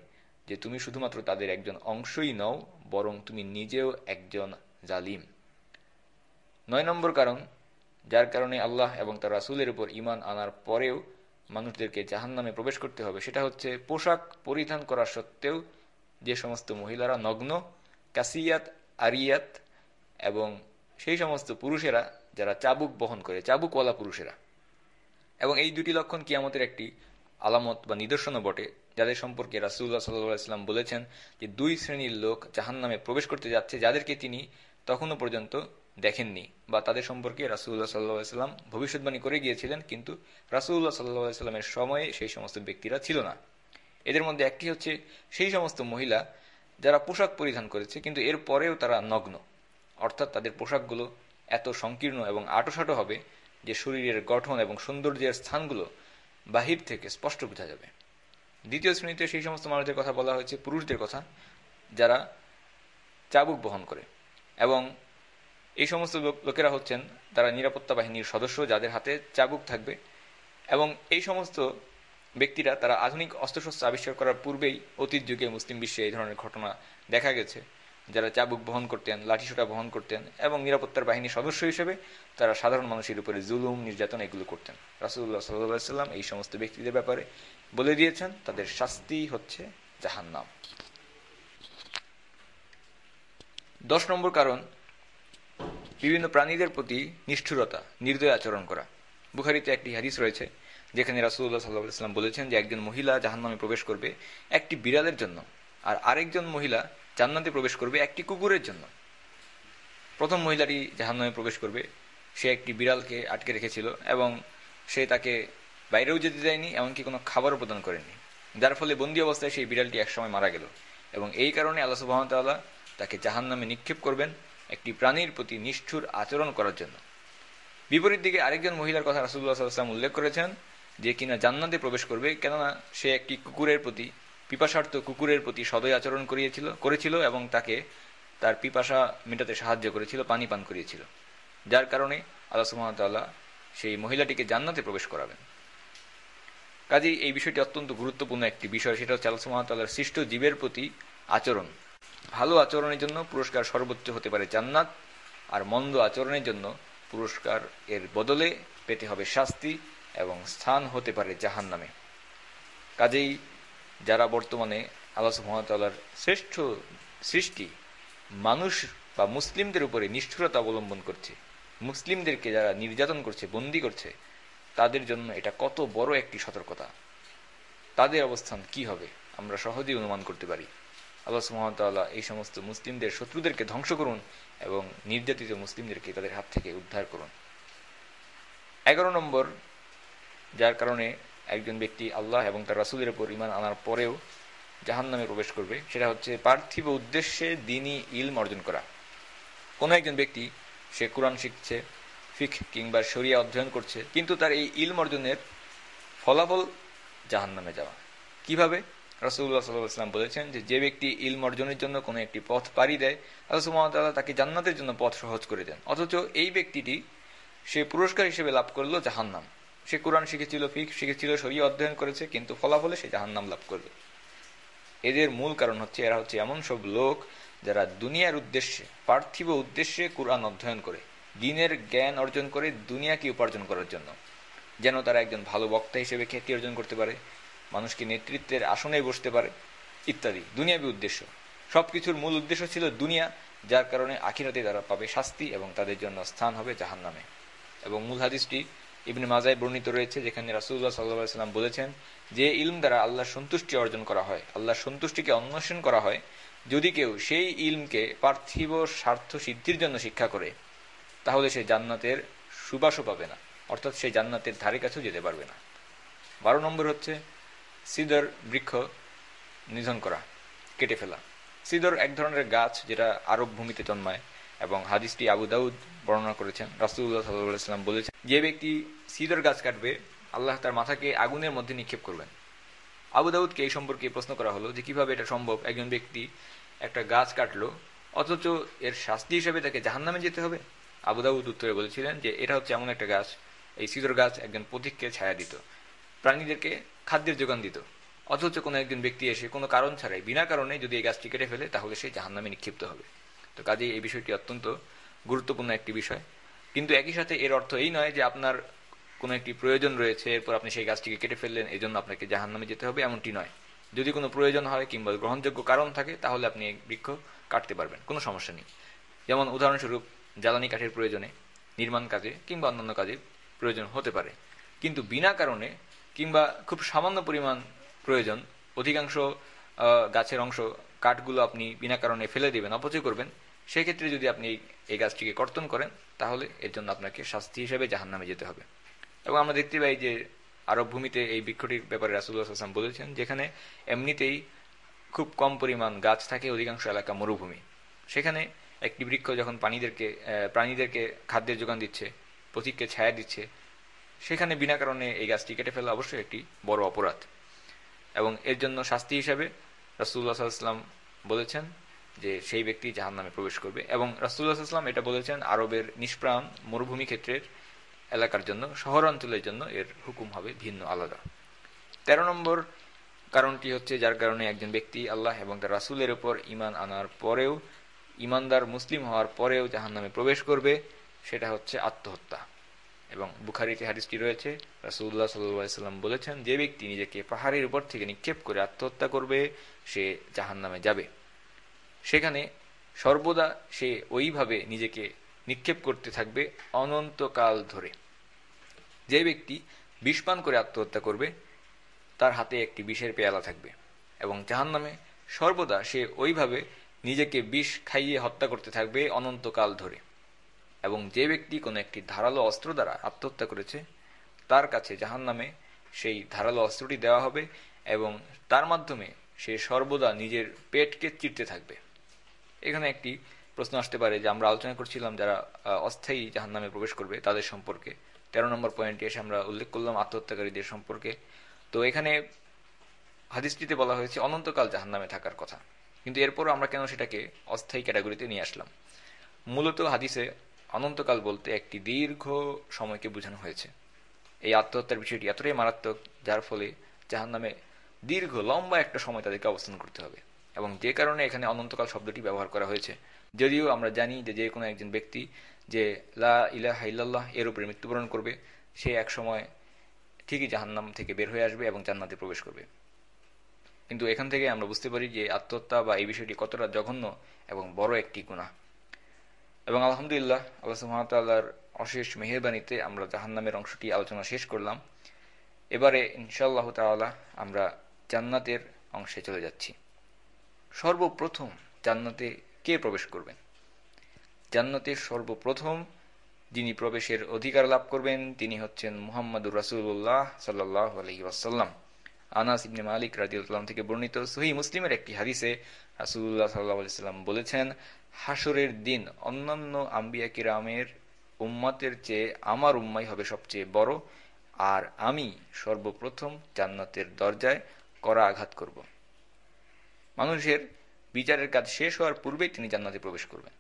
যে তুমি শুধুমাত্র তাদের একজন অংশই নও, বরং তুমি নিজেও একজন জালিম। 9 নম্বর কারণ যার কারণে আল্লাহ এবং তার রাসূলের উপর ঈমান আনার পরেও মানুষদেরকে জাহান্নামে প্রবেশ করতে হবে, সেটা হচ্ছে পোশাক পরিধান করা সত্ত্বেও যে সমস্ত মহিলারা নগ্ন, কাসিয়াত, আরিয়াত, এবং সেই সমস্ত পুরুষেরা যারা চাবুক বহন করে, চাবুকওয়ালা পুরুষেরা। এবং এই দুটি লক্ষণ কিয়ামতের একটি আলামত বা নিদর্শনও বটে, যাদের সম্পর্কে রাসূলুল্লাহ সাল্লাল্লাহু আলাইহি ওয়াসাল্লাম বলেছেন যে 2 শ্রেণীর লোক জাহান্নামে প্রবেশ করতে যাচ্ছে, যাদেরকে তিনি তখনও পর্যন্ত দেখেননি, বা তাদের সম্পর্কে রাসূলুল্লাহ সাল্লাল্লাহু আলাইহি ওয়াসাল্লাম ভবিষ্যদ্বাণী করে গিয়েছিলেন, কিন্তু রাসূলুল্লাহ সাল্লাল্লাহু আলাইহি ওয়াসাল্লামের সময়ে সেই সমস্ত ব্যক্তিরা ছিল না। এদের মধ্যে একটি হচ্ছে সেই সমস্ত মহিলা যারা পোশাক পরিধান করেছে কিন্তু এর পরেও তারা নগ্ন, অর্থাৎ তাদের পোশাকগুলো এত সংকীর্ণ এবং আঁটোসাঁটো হবে যে শরীরের গঠন এবং সৌন্দর্যের স্থানগুলো বাহির থেকে স্পষ্ট বোঝা যাবে। দ্বিতীয় শ্রেণীতে সেই সমস্ত মানুষদের কথা বলা হয়েছে, পুরুষদের কথা, যারা চাবুক বহন করে, এবং এই সমস্ত লোকেরা হচ্ছেন তারা নিরাপত্তা বাহিনীর সদস্য, যাদের হাতে চাবুক থাকবে। এবং এই সমস্ত ব্যক্তিরা তারা আধুনিক অস্ত্রশস্ত্র আবিষ্কার করার পূর্বেই অতীত যুগে মুসলিম বিশ্বে এই ধরনের ঘটনা দেখা গেছে, যারা চাবুক বহন করতেন, লাঠিসোঁটা বহন করতেন, এবং নিরাপত্তার বাহিনীর সদস্য হিসেবে তারা সাধারণ মানুষের উপরে জুলুম, নির্যাতন এগুলো করতেন। রাসূলুল্লাহ সাল্লাল্লাহু আলাইহি ওয়াসাল্লাম এই সমস্ত ব্যক্তিদের ব্যাপারে বলে দিয়েছেন তাদের শাস্তি হচ্ছে জাহান্নাম। 10 নম্বর কারণ বিভিন্ন প্রাণীদের প্রতি নিষ্ঠুরতা, নির্দয় আচরণ করা। বুখারীতে একটি হাদিস রয়েছে যেখানে রাসূলুল্লাহ সাল্লাল্লাহু আলাইহি ওয়াসাল্লাম বলেছেন যে একজন মহিলা জাহান্নামে প্রবেশ করবে একটি বিড়ালের জন্য, আর আরেকজন মহিলা জান্নাতে প্রবেশ করবে একটি কুকুরের জন্য। প্রথম মহিলাটি জাহান্নামে প্রবেশ করবে, সে একটি বিড়ালকে আটকে রেখেছিল এবং সে তাকে বাইরেও যেতে দেয়নি, এমনকি কোনো খাবারও প্রদান করেনি, যার ফলে বন্দী অবস্থায় সেই বিড়ালটি একসময় মারা গেল। এবং এই কারণে আল্লাহ সুবহানাহু ওয়া তাআলা তাকে জাহান্নামে নিক্ষেপ করবেন একটি প্রাণীর প্রতি নিষ্ঠুর আচরণ করার জন্য। বিপরীত দিকে আরেকজন মহিলার কথা রাসূলুল্লাহ সাল্লাল্লাহু আলাইহি ওয়াসাল্লাম উল্লেখ করেছেন যে কিনা জান্নাতে প্রবেশ করবে, কেননা সে একটি কুকুরের প্রতি, পিপাসার্থ কুকুরের প্রতি সদয় আচরণ করেছিল এবং তাকে তার পিপাসা মেটাতে সাহায্য করেছিল, পানি পান করিয়েছিল, যার কারণে আল্লাহ সুবহানাহু ওয়া তাআলা সেই মহিলাটিকে জান্নাতে প্রবেশ করাবেন। কাজেই এই বিষয়টি অত্যন্ত গুরুত্বপূর্ণ একটি বিষয়, সেটা হচ্ছে আল্লাহ সুবহানাহু ওয়া তাআলার সৃষ্ট জীবের প্রতি আচরণ। ভালো আচরণের জন্য পুরস্কার সর্বোচ্চ হতে পারে জান্নাত, আর মন্দ আচরণের জন্য পুরস্কার এর বদলে পেতে হবে শাস্তি এবং স্থান হতে পারে জাহান্নামে। কাজেই যারা বর্তমানে আল্লাহ সুবহানাহু ওয়া তাআলার শ্রেষ্ঠ সৃষ্টি মানুষ বা মুসলিমদের উপরে নিষ্ঠুরতা অবলম্বন করছে, মুসলিমদেরকে যারা নির্যাতন করছে, বন্দী করছে, তাদের জন্য এটা কত বড় একটি সতর্কতা। তাদের অবস্থান কি হবে আমরা সহজেই অনুমান করতে পারি। আল্লাহ সুবহানাহু ওয়া তাআলা এই সমস্ত মুসলিমদের শত্রুদেরকে ধ্বংস করুন এবং নির্যাতিত মুসলিমদেরকে তাদের হাত থেকে উদ্ধার করুন। 11 নম্বর যার কারণে একজন ব্যক্তি আল্লাহ এবং তার রাসূলের উপর ঈমান আনার পরেও জাহান্নামে প্রবেশ করবে, সেটা হচ্ছে পার্থিব উদ্দেশ্যে দ্বীনি ইলম অর্জন করা। কোনো একজন ব্যক্তি সে কোরআন শিখছে, ফিকহ কিংবা শরিয়া অধ্যয়ন করছে, কিন্তু তার এই ইলম অর্জনের ফলাফল জাহান্নামে যাওয়া। কিভাবে? রাসূলুল্লাহ সাল্লাল্লাহু আলাইহি ওয়াসাল্লাম বলেছেন যে যে ব্যক্তি ইলম অর্জনের জন্য কোনো একটি পথ পাড়ি দেয়, আল্লাহ সুবহানাহু ওয়া তাআলা তাকে জান্নাতের জন্য পথ সহজ করে দেন, অথচ এই ব্যক্তিটি সে পুরস্কার হিসেবে লাভ করলো জাহান্নাম। সে কোরআন শিখেছিল, ফিকহ শিখেছিল, শরিয়া অধ্যয়ন করেছে, কিন্তু ফলাফলে সে জাহান্নাম লাভ করবে। এদের মূল কারণ হচ্ছে এরা হচ্ছে এমন সব লোক যারা দুনিয়ার উদ্দেশ্যে, পার্থিব উদ্দেশ্যে কোরআন অধ্যয়ন করে, দ্বীনের জ্ঞান অর্জন করে দুনিয়াকে উপার্জন করার জন্য, যেন তারা একজন ভালো বক্তা হিসেবে খ্যাতি অর্জন করতে পারে, মানুষকে নেতৃত্বের আসনে বসতে পারে ইত্যাদি দুনিয়াবী উদ্দেশ্য। সবকিছুর মূল উদ্দেশ্য ছিল দুনিয়া, যার কারণে আখিরাতে তারা পাবে শাস্তি এবং তাদের জন্য স্থান হবে জাহান্নামে। এবং মূল হাদিসটি ইবনে মাজায় বর্ণিত রয়েছে, যেখানে রাসূলুল্লাহ সাল্লাল্লাহু আলাইহি ওয়াসাল্লাম বলেছেন যে ইলম দ্বারা আল্লাহর সন্তুষ্টি অর্জন করা হয়, আল্লাহর সন্তুষ্টিকে অন্বেষণ করা হয়, যদি কেউ সেই ইলমকে পার্থিব স্বার্থ সিদ্ধির জন্য শিক্ষা করে, তাহলে সে জান্নাতের সুবাসও পাবে না, অর্থাৎ সে জান্নাতের ধারে কাছেও যেতে পারবে না। 12 নম্বর হচ্ছে সিদর বৃক্ষ নিধন করা, কেটে ফেলা। সিদর এক ধরনের গাছ যেটা আরব ভূমিতে জন্মায়, এবং হাদিসটি আবু দাউদ বর্ণনা করেছেন। রাসূলুল্লাহ সাল্লাল্লাহু আলাইহি ওয়াসাল্লাম বলেছেন যে ব্যক্তি সিদর গাছ কাটবে, আল্লাহ তার মাথাকে আগুনের মধ্যে নিক্ষেপ করবেন। আবু দাউদকে এই সম্পর্কে প্রশ্ন করা হলো যে কিভাবে এটা সম্ভব, একজন ব্যক্তি একটা গাছ কাটলো অথচ এর শাস্তি হিসেবে তাকে জাহান্নামে যেতে হবে। আবু দাউদ উত্তরে বলেছিলেন যে এটা হচ্ছে এমন একটা গাছ, এই সিদর গাছ একজন পথিককে ছায়া দিত, প্রাণীদেরকে খাদ্যের যোগান দিত, অথচ কোনো একজন ব্যক্তি এসে কোনো কারণ ছাড়াই বিনা কারণে যদি এই গাছটি কেটে ফেলে তাহলে সে জাহান্নামে নিক্ষিপ্ত হবে। তো কাজেই এই বিষয়টি অত্যন্ত গুরুত্বপূর্ণ একটি বিষয়। কিন্তু একই সাথে এর অর্থ এই নয় যে আপনার কোনো একটি প্রয়োজন রয়েছে, এরপর আপনি সেই গাছটিকে কেটে ফেললেন, এই জন্য আপনাকে জাহান্নামে যেতে হবে, এমনটি নয়। যদি কোনো প্রয়োজন হয় কিংবা গ্রহণযোগ্য কারণ থাকে তাহলে আপনি এই বৃক্ষ কাটতে পারবেন, কোনো সমস্যা নেই। যেমন উদাহরণস্বরূপ জ্বালানি কাঠের প্রয়োজনে, নির্মাণ কাজে কিংবা অন্যান্য কাজে প্রয়োজন হতে পারে। কিন্তু বিনা কারণে কিংবা খুব সামান্য পরিমাণ প্রয়োজন, অধিকাংশ গাছের অংশ কাঠগুলো আপনি বিনা কারণে ফেলে দেবেন, অপচয় করবেন, সেক্ষেত্রে যদি আপনি এই গাছটিকে কর্তন করেন তাহলে এর জন্য আপনাকে শাস্তি হিসেবে জাহান্নামে যেতে হবে। এবং আমরা দেখতে পাই যে আরব ভূমিতে এই বৃক্ষটির ব্যাপারে রাসূলুল্লাহ সাল্লাল্লাহু আলাইহি ওয়াসাল্লাম বলেছেন, যেখানে এমনিতেই খুব কম পরিমাণ গাছ থাকে, অধিকাংশ এলাকা মরুভূমি, সেখানে একটি বৃক্ষ যখন প্রাণীদেরকে খাদ্যের যোগান দিচ্ছে, পথিককে ছায়া দিচ্ছে, সেখানে বিনা কারণে এই গাছটি কেটে ফেলা অবশ্যই একটি বড় অপরাধ। এবং এর জন্য শাস্তি হিসাবে রাসূলুল্লাহ সাল্লাল্লাহু আলাইহি ওয়াসাল্লাম বলেছেন যে সেই ব্যক্তি জাহান্নামে প্রবেশ করবে। এবং রাসূলুল্লাহ সাল্লাল্লাহু আলাইহি ওয়াসাল্লাম এটা বলেছেন আরবের নিষ্প্রাণ মরুভূমি ক্ষেত্রের এলাকার জন্য, শহর অঞ্চলের জন্য এর হুকুম হবে ভিন্ন, আলাদা। 13 নম্বর কারণটি হচ্ছে যার কারণে একজন ব্যক্তি আল্লাহ এবং তার রাসূলের উপর ঈমান আনার পরেও, ঈমানদার মুসলিম হওয়ার পরেও জাহান্নামে প্রবেশ করবে, সেটা হচ্ছে আত্মহত্যা। এবং বুখারীতে হাদিসটি রয়েছে, রাসূলুল্লাহ সাল্লাল্লাহু আলাইহি ওয়াসাল্লাম বলেছেন, যে ব্যক্তি নিজেকে পাহাড়ের উপর থেকে নিক্ষেপ করে আত্মহত্যা করবে সে জাহান্নামে যাবে। সেখানে সর্বদা সে ওইভাবে নিজেকে নিক্ষেপ করতে থাকবে অনন্তকাল ধরে। যে ব্যক্তি বিষ পান করে আত্মহত্যা করবে তার হাতে একটি বিষের পেয়ালা থাকবে এবং জাহান্নামে সর্বদা সে ওইভাবে নিজেকে বিষ খাইয়ে হত্যা করতে থাকবে অনন্তকাল ধরে। এবং যে ব্যক্তি কোনো একটি ধারালো অস্ত্র দ্বারা আত্মহত্যা করেছে তার কাছে জাহান্নামে সেই ধারালো অস্ত্রটি দেওয়া হবে এবং তার মাধ্যমে সে সর্বদা নিজের পেটকে চিরতে থাকবে। এখানে একটি প্রশ্ন আসতে পারে যে আমরা আলোচনা করছিলাম যারা অস্থায়ী জাহান্নামে প্রবেশ করবে তাদের সম্পর্কে, 13 নম্বর পয়েন্টে এসে আমরা উল্লেখ করলাম আত্মহত্যাকারীদের সম্পর্কে। তো এখানে হাদিসটিতে বলা হয়েছে অনন্তকাল জাহান্নামে থাকার কথা, কিন্তু এরপরও আমরা কেন সেটাকে অস্থায়ী ক্যাটাগরিতে নিয়ে আসলাম? মূলত হাদিসে অনন্তকাল বলতে একটি দীর্ঘ সময়কে বোঝানো হয়েছে। এই আত্মহত্যার বিষয়টি এতটাই মারাত্মক যার ফলে জাহান্নামে দীর্ঘ লম্বা একটা সময় তাদেরকে অবস্থান করতে হবে, এবং যে কারণে এখানে অনন্তকাল শব্দটি ব্যবহার করা হয়েছে। যদিও আমরা জানি যে যে কোনো একজন ব্যক্তি যে লা ইলাহা ইল্লাল্লাহ এর উপরে মৃত্যুবরণ করবে সে এক সময় ঠিকই জাহান্নাম থেকে বের হয়ে আসবে এবং জান্নাতে প্রবেশ করবে। কিন্তু এখান থেকে আমরা বুঝতে পারি যে আত্মহত্যা বা এই বিষয়টি কতটা জঘন্য এবং বড় একটি গুনাহ। এবং আলহামদুলিল্লাহ আল্লাহ সুবহানাহু ওয়া তাআলার অশেষ মেহেরবানিতে আমরা জাহান্নামের অংশটি আলোচনা শেষ করলাম। এবারে ইনশাআল্লাহ তাআলা আমরা জান্নাতের অংশে চলে যাচ্ছি। সর্বপ্রথম জান্নাতে কে প্রবেশ করবেন? জান্নাতে সর্বপ্রথম যিনি প্রবেশের অধিকার লাভ করবেন তিনি হচ্ছেন মুহাম্মদুর রাসূলুল্লাহ সাল্লাল্লাহু আলাইহি ওয়াসাল্লাম। আনাস ইবনে মালিক রাদিয়াল্লাহু আনহু থেকে বর্ণিত সহিহ মুসলিমের একটি হাদিসে রাসূলুল্লাহ সাল্লাল্লাহু আলাইহি ওয়াসাল্লাম বলেছেন, হাসরের দিন অন্যান্য আম্বিয়া কিরামের উম্মতের চেয়ে আমার উম্মাই হবে সবচেয়ে বড়, আর আমি সর্বপ্রথম জান্নাতের দরজায় কড়া আঘাত করব। মানুষের বিচারের কাজ শেষ হওয়ার পূর্বেই তিনি জান্নাতে প্রবেশ করবেন।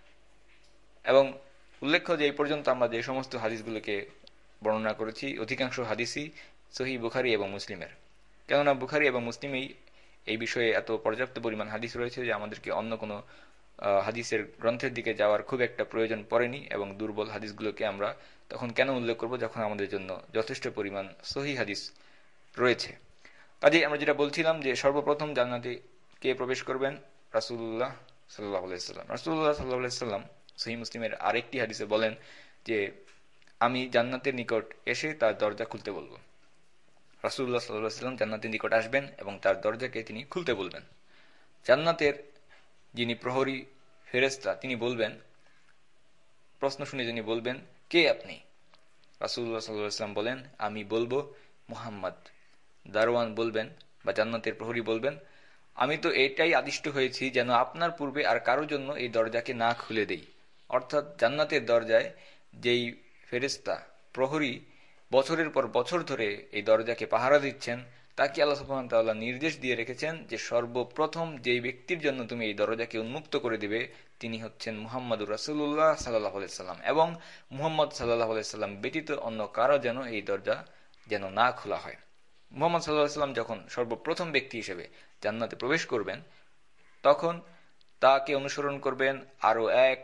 এবং উল্লেখ্য যে এই পর্যন্ত আমরা যে সমস্ত হাদিসগুলোকে বর্ণনা করেছি অধিকাংশ হাদিসই সহিহ বুখারী এবং মুসলিমের। কেননা বুখারী এবং মুসলিমেই এই বিষয়ে এত পর্যাপ্ত পরিমাণ হাদিস রয়েছে যে আমাদেরকে অন্য কোনো হাদিসের গ্রন্থের দিকে যাওয়ার খুব একটা প্রয়োজন পড়েনি, এবং দুর্বল হাদিসগুলোকে আমরা তখন কেন উল্লেখ করব যখন আমাদের জন্য যথেষ্ট পরিমাণ সহিহ হাদিস রয়েছে। কাজেই আমরা যেটা বলছিলাম যে সর্বপ্রথম জান্নাতে কে প্রবেশ করবেন? রাসূলুল্লাহ সাল্লাল্লাহু আলাইহি ওয়াসাল্লাম। রাসূলুল্লাহ সাল্লাল্লাহু আলাইহি ওয়াসাল্লাম সহিহ মুসলিমের আরেকটি হাদিসে বলেন যে আমি জান্নাতের নিকট এসে তার দরজা খুলতে বলবো। রাসূলুল্লাহ সাল্লাল্লাহু আলাইহি ওয়াসাল্লাম জান্নাতের নিকট আসবেন এবং তার দরজাকে তিনি খুলতে বলবেন। জান্নাতের যিনি প্রহরী ফেরেশতা তিনি বলবেন, প্রশ্ন শুনে যিনি বলবেন, কে আপনি? রাসূলুল্লাহ সাল্লাল্লাহু আলাইহি ওয়াসাল্লাম বলেন, আমি বলবো মুহাম্মদ। দারওয়ান বলবেন বা জান্নাতের প্রহরী বলবেন, আমি তো এটাই আদিষ্ট হয়েছি যেন আপনার পূর্বে আর কারোর জন্য এই দরজাকে না খুলে দেই। অর্থাৎ জান্নাতের দরজায় যেই ফেরেশতা প্রহরী বছরের পর বছর ধরে এই দরজাকে পাহারা দিচ্ছেন তাকে আল্লাহ সুবহানাহু ওয়া তাআলা নির্দেশ দিয়ে রেখেছেন যে সর্বপ্রথম যেই ব্যক্তির জন্য তুমি এই দরজাকে উন্মুক্ত করে দিবে তিনি হচ্ছেন মুহাম্মদুর রাসূলুল্লাহ সাল্লাল্লাহু আলাইহি সাল্লাম, এবং মুহাম্মদ সাল্লাল্লাহু আলাইহি সাল্লাম ব্যতীত অন্য কারো যেন এই দরজা যেন না খোলা হয়। মুহাম্মদ সাল্লাল্লাহু আলাইহি ওয়াসাল্লাম যখন সর্বপ্রথম ব্যক্তি হিসেবে জান্নাতে প্রবেশ করবেন, তখন তাকে অনুসরণ করবেন আরো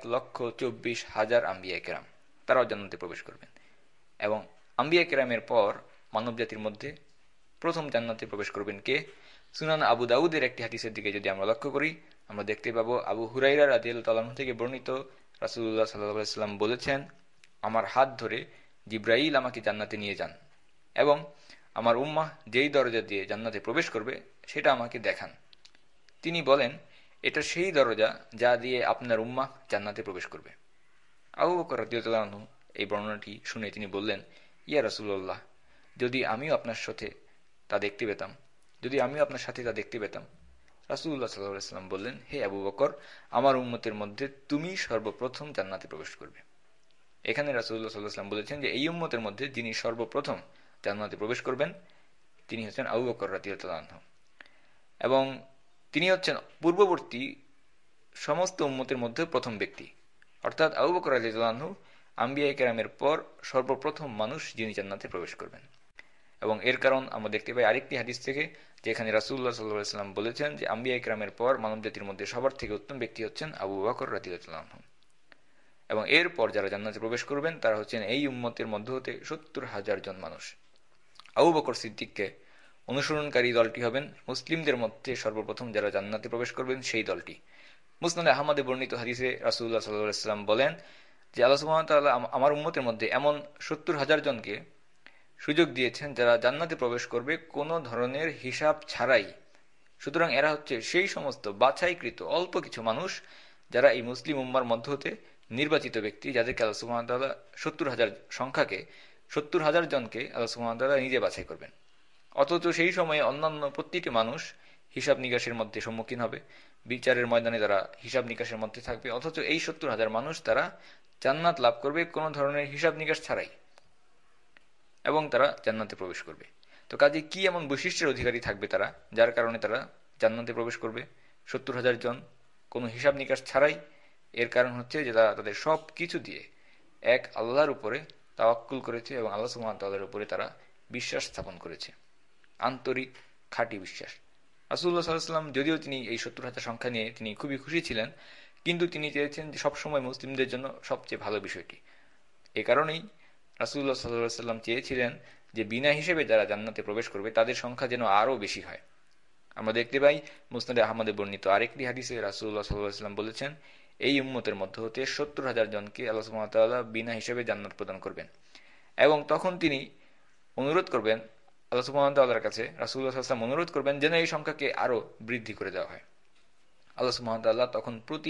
1,24,000 আম্বিয়া কেরাম। তারাও জান্নাতে প্রবেশ করবেন। এবং আম্বিয়া কেরামের পর মানবজাতির মধ্যে প্রথম জান্নাতে প্রবেশ করবেন কে? সুনান আবু দাউদের একটি হাদিসের দিকে যদি আমরা লক্ষ্য করি, আমরা দেখতে পাবো আবু হুরাইরা রাদিয়াল্লাহু তাআলা আনহু থেকে বর্ণিত, রাসূলুল্লাহ সাল্লাল্লাহু আলাইহি ওয়াসাল্লাম বলেছেন, আমার হাত ধরে জিবরাইল আমাকে জান্নাতে নিয়ে যান এবং আমার উম্মাহ যেই দরজা দিয়ে জান্নাতে প্রবেশ করবে সেটা আমাকে দেখান। তিনি বলেন, এটা সেই দরজা যা দিয়ে আপনার উম্মাহ জান্নাতে প্রবেশ করবে। আবু বকর রাদিয়াল্লাহু আনহু এই বর্ণনাটি শুনে তিনি বললেন, ইয়া রাসূলুল্লাহ, যদি আমিও আপনার সাথে তা দেখতে পেতাম, যদি আমিও আপনার সাথে তা দেখতে পেতাম। রাসূলুল্লাহ সাল্লাল্লাহু আলাইহি ওয়াসাল্লাম বললেন, হে আবু বকর, আমার উম্মতের মধ্যে তুমি সর্বপ্রথম জান্নাতে প্রবেশ করবে। এখানে রাসূলুল্লাহ সাল্লাল্লাহু আলাইহি ওয়াসাল্লাম বলেছেন যে এই উম্মতের মধ্যে যিনি সর্বপ্রথম জান্নাতে প্রবেশ করবেন তিনি হচ্ছেন আবু বকর রাদিয়াল্লাহু আনহু, এবং তিনি হচ্ছেন পূর্ববর্তী সমস্ত উম্মতের মধ্যে প্রথম ব্যক্তি। অর্থাৎ আবু বকর রাদিয়াল্লাহু আনহু আম্বিয়া কেরামের পর সর্বপ্রথম মানুষ যিনি জান্নাতে প্রবেশ করবেন। এবং এর কারণ আমরা দেখতে পাই আরেকটি হাদিস থেকে, যেখানে রাসূলুল্লাহ সাল্লাল্লাহু আলাইহি ওয়াসাল্লাম বলেছেন যে আম্বিয়া কেরামের পর মানবজাতির মধ্যে সবার থেকে উত্তম ব্যক্তি হচ্ছেন আবু বকর রাদিয়াল্লাহু আনহু। এবং এরপর যারা জান্নাতে প্রবেশ করবেন তারা হচ্ছেন এই উম্মতের মধ্য হতে 70,000 জন মানুষ। আবু বকর সিদ্দিককে অনুসরণকারী দলটি হবেন মুসলিমদের মধ্যে সর্বপ্রথম যারা জান্নাতে প্রবেশ করবেন সেই দলটি। মুসনাদে আহমদে বর্ণিত হাদিসে রাসূলুল্লাহ সাল্লাল্লাহু আলাইহি ওয়াসাল্লাম বলেন যে আল্লাহ সুবহানাহু ওয়া তাআলা আমার উম্মতের মধ্যে এমন 70,000 জনকে সুযোগ দিয়েছেন যারা জান্নাতে প্রবেশ করবে কোনো ধরনের হিসাব ছাড়াই। সুতরাং এরা হচ্ছে সেই সমস্ত বাছাইকৃত অল্প কিছু মানুষ যারা এই মুসলিম উম্মার মধ্য হতে নির্বাচিত ব্যক্তি, যাদেরকে আল্লাহ সুবহানাহু ওয়া তাআলা 70,000 সংখ্যাকে 70,000 জনকে আল্লাহ সুবহানাহু ওয়া তাআলা নিজে বাছাই করবেন। অথচ সেই সময়ে অন্যান্য প্রতিটি মানুষ হিসাব নিকাশের মধ্যে সম্মুখীন হবে, বিচারের ময়দানে তারা হিসাব নিকাশের মধ্যে থাকবে, অথচ এই 70,000 মানুষ তারা জান্নাত লাভ করবে কোনো ধরনের হিসাব নিকাশ ছাড়াই এবং তারা জান্নাতে প্রবেশ করবে। তো কাজে কি এমন বৈশিষ্ট্যের অধিকারী থাকবে তারা, যার কারণে তারা জান্নাতে প্রবেশ করবে 70,000 জন কোনো হিসাব নিকাশ ছাড়াই? এর কারণ হচ্ছে যে তারা তাদের সব কিছু দিয়ে এক আল্লাহর উপরে তাওয়াক্কুল করেছে এবং আল্লাহ সুবহানাহু ওয়া তাআলার উপরে তারা বিশ্বাস স্থাপন করেছে, আন্তরিক খাঁটি বিশ্বাস। রাসূলুল্লাহ সাল্লাল্লাহু আলাইহি ওয়াসাল্লাম যদিও তিনি এই 70,000 সংখ্যা নিয়ে তিনি খুবই খুশি ছিলেন, কিন্তু তিনি চেয়েছেন যে সবসময় মুসলিমদের জন্য সবচেয়ে ভালো বিষয়টি। এ কারণেই রাসূলুল্লাহ সাল্লাল্লাহু আলাইহি ওয়াসাল্লাম চেয়েছিলেন যে বিনা হিসেবে যারা জান্নাতে প্রবেশ করবে তাদের সংখ্যা যেন আরও বেশি হয়। আমরা দেখতে পাই মুসনাদে আহমদে বর্ণিত আরেকটি হাদিসে রাসূলুল্লাহ সাল্লাল্লাহু আলাইহি ওয়াসাল্লাম বলেছেন, এই উম্মতের মধ্য হতে 70,000 জনকে আল্লাহ সুবহানাহু ওয়া তাআলা বিনা হিসেবে জান্নাত প্রদান করবেন। এবং তখন তিনি অনুরোধ করবেন আল্লাহ সুবহানাহু ওয়া তাআলার কাছে, রাসূলুল্লাহ সাল্লাল্লাহু আলাইহি ওয়াসাল্লাম অনুরোধ করবেন যেন এই সংখ্যাকে আরও বৃদ্ধি করে দেওয়া হয়। আল্লাহ সুবহানাহু ওয়া তাআলা তখন প্রতি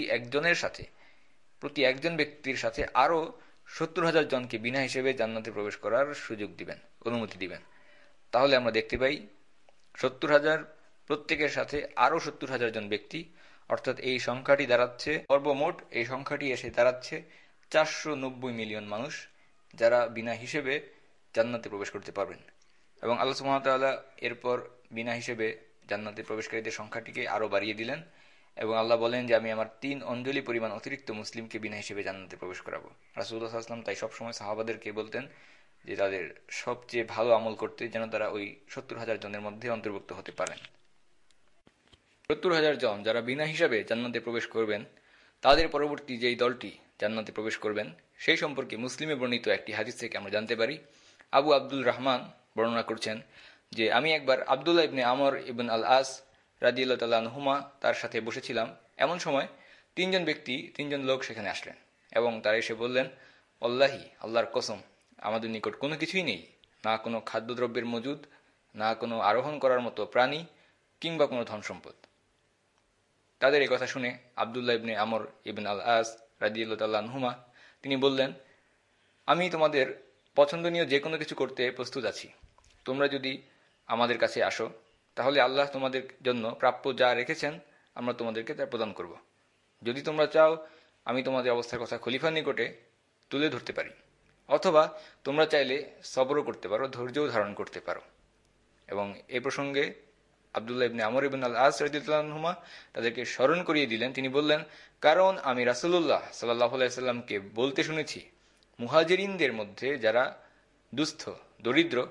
একজন ব্যক্তির সাথে আরও 70,000 জনকে বিনা হিসেবে জান্নাতে প্রবেশ করার সুযোগ দিবেন, অনুমতি দিবেন। তাহলে আমরা দেখতে পাই 70,000 প্রত্যেকের সাথে আরও 70,000 জন ব্যক্তি, অর্থাৎ এই সংখ্যাটি দাঁড়াচ্ছে সর্বমোট, এই সংখ্যাটি এসে দাঁড়াচ্ছে 490 মিলিয়ন মানুষ যারা বিনা হিসেবে জান্নাতে প্রবেশ করতে পারবেন। এবং আল্লাহ সুবহানাহু ওয়া তাআলা এরপর বিনা হিসেবে জান্নাতে প্রবেশকারীদের সংখ্যাটিকে আরও বাড়িয়ে দিলেন এবং আল্লাহ বলেন যে আমি আমার 3 অঞ্জলি পরিমাণ অতিরিক্ত মুসলিমকে বিনা হিসেবে জান্নাতে প্রবেশ করাবো। রাসূলুল্লাহ সাল্লাল্লাহু আলাইহি ওয়াসাল্লাম তাই সবসময় সাহাবাদেরকে বলতেন যে তাদের সবচেয়ে ভালো আমল করতে, যেন তারা ওই 70,000 জনের মধ্যে অন্তর্ভুক্ত হতে পারেন। 70,000 জন যারা বিনা হিসাবে জান্নাতে প্রবেশ করবেন, তাদের পরবর্তী যেই দলটি জান্নাতে প্রবেশ করবেন সেই সম্পর্কে মুসলিমে বর্ণিত একটি হাদিস থেকে আমরা জানতে পারি। আবু আব্দুল রহমান বর্ণনা করছেন যে আমি একবার আব্দুল্লাহ ইবনে আমর ইবন আল আস রাদিয়াল্লাহু তাআলা আনহুমা তার সাথে বসেছিলাম। এমন সময় তিনজন লোক সেখানে আসলেন এবং তারা এসে বললেন, আল্লাহি, আল্লাহর কসম, আমাদের নিকট কোনো কিছুই নেই, না কোনো খাদ্যদ্রব্যের মজুদ, না কোনো আরোহণ করার মতো প্রাণী কিংবা কোনো ধন সম্পদ। তাদের এই কথা শুনে আব্দুল্লাহ ইবনে আমর ইবন আল আস রাদিয়াল্লাহু তাআলা আনহুমা তিনি বললেন, আমি তোমাদের পছন্দনীয় যে কোনো কিছু করতে প্রস্তুত আছি। তোমরা যদি আমাদের কাছে আসো তাহলে আল্লাহ তোমাদের জন্য প্রাপ্য যা রেখেছেন আমরা তোমাদেরকে তা প্রদান করব। যদি তোমরা চাও আমি তোমাদের অবস্থার কথা খলিফার নিকটে তুলে ধরতে পারি, অথবা তোমরা চাইলে সবরও করতে পারো, ধৈর্যও ধারণ করতে পারো। এবং এই প্রসঙ্গে আব্দুল্লাহ ইবনে আমর ইবন আল আস রাদিয়াল্লাহু আনহুমা তাদেরকে স্মরণ করিয়ে দিলেন। তিনি বললেন, কারণ আমি রাসূলুল্লাহ সাল্লাল্লাহু আলাইহি ওয়াসাল্লামকে বলতে শুনেছি, মুহাজিরিনদের মধ্যে যারা দুস্থ দরিদ্র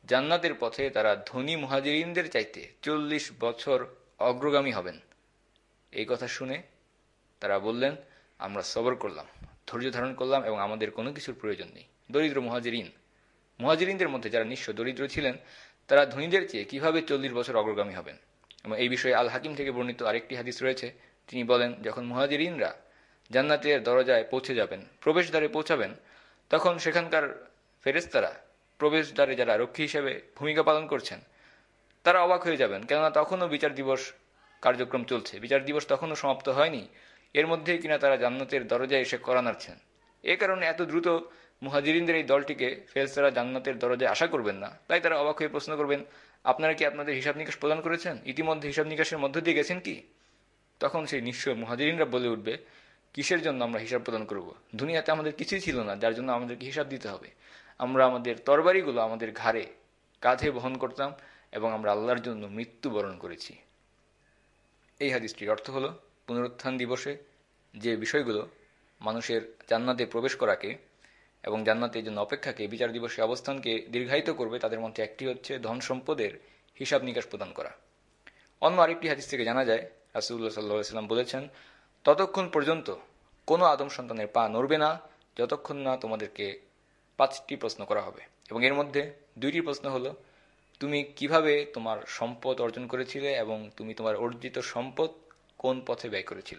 জান্নাতের পথে তারা ধনী মুহাজিরিনদের চাইতে 40 বছর অগ্রগামী হবেন। এই কথা শুনে তারা বললেন, আমরা সবর করলাম, ধৈর্য ধারণ করলাম এবং আমাদের কোনো কিছুর প্রয়োজন নেই। দরিদ্র মুহাজিরিনদের মধ্যে যারা নিঃস্ব দরিদ্র ছিলেন, তারা ধনীদের চেয়ে কিভাবে 40 বছর অগ্রগামী হবেন? এবং এই বিষয়ে আল হাকিম থেকে বর্ণিত আরেকটি হাদিস রয়েছে। তিনি বলেন, যখন মুহাজিরিনরা জান্নাতের দরজায় পৌঁছে যাবেন, প্রবেশদ্বারে পৌঁছাবেন, তখন সেখানকার ফেরেশতারা প্রবেশদ্বারে যারা রক্ষী হিসেবে ভূমিকা পালন করছেন তারা অবাক হয়ে যাবেন, কেননা তখনও বিচার দিবস কার্যক্রম চলছে, বিচার দিবস তখনও সমাপ্ত হয়নি। এর মধ্যেই কিনা তারা জান্নাতের দরজায় এসে কড়া নাড়ছেন। এ কারণে এত দ্রুত মুহাজিরিনদের এই দলটিকে ফেরেশতারা জান্নাতের দরজায় আশা করবেন না। তাই তারা অবাক হয়ে প্রশ্ন করবেন, আপনারা কি আপনাদের হিসাব নিকাশ প্রদান করেছেন? ইতিমধ্যে হিসাব নিকাশের মধ্য দিয়ে গেছেন কি? তখন সেই নিঃস্ব মুহাজিরিনরা বলে উঠবে, কিসের জন্য আমরা হিসাব প্রদান করব? দুনিয়াতে আমাদের কিছুই ছিল না যার জন্য আমাদেরকে হিসাব দিতে হবে। আমরা আমাদের তরবারিগুলো আমাদের ঘাড়ে কাঁধে বহন করতাম এবং আমরা আল্লাহর জন্য মৃত্যুবরণ করেছি। এই হাদিসটির অর্থ হলো, পুনরুত্থান দিবসে যে বিষয়গুলো মানুষের জান্নাতে প্রবেশ করাকে এবং জান্নাতের জন্য অপেক্ষাকে, বিচার দিবসে অবস্থানকে দীর্ঘায়িত করবে, তাদের মধ্যে একটি হচ্ছে ধন সম্পদের হিসাব নিকাশ প্রদান করা। অন্য আরেকটি হাদিস থেকে জানা যায়, রাসূলুল্লাহ সাল্লাল্লাহু আলাইহি ওয়াসাল্লাম বলেছেন, ততক্ষণ পর্যন্ত কোনো আদম সন্তানের পা নড়বে না যতক্ষণ না তোমাদেরকে 5টি প্রশ্ন করা হবে। এবং এর মধ্যে 2টি প্রশ্ন হলো, তুমি কিভাবে তোমার সম্পদ অর্জন করেছিলে এবং তুমি তোমার অর্জিত সম্পদ কোন পথে ব্যয় করেছিল।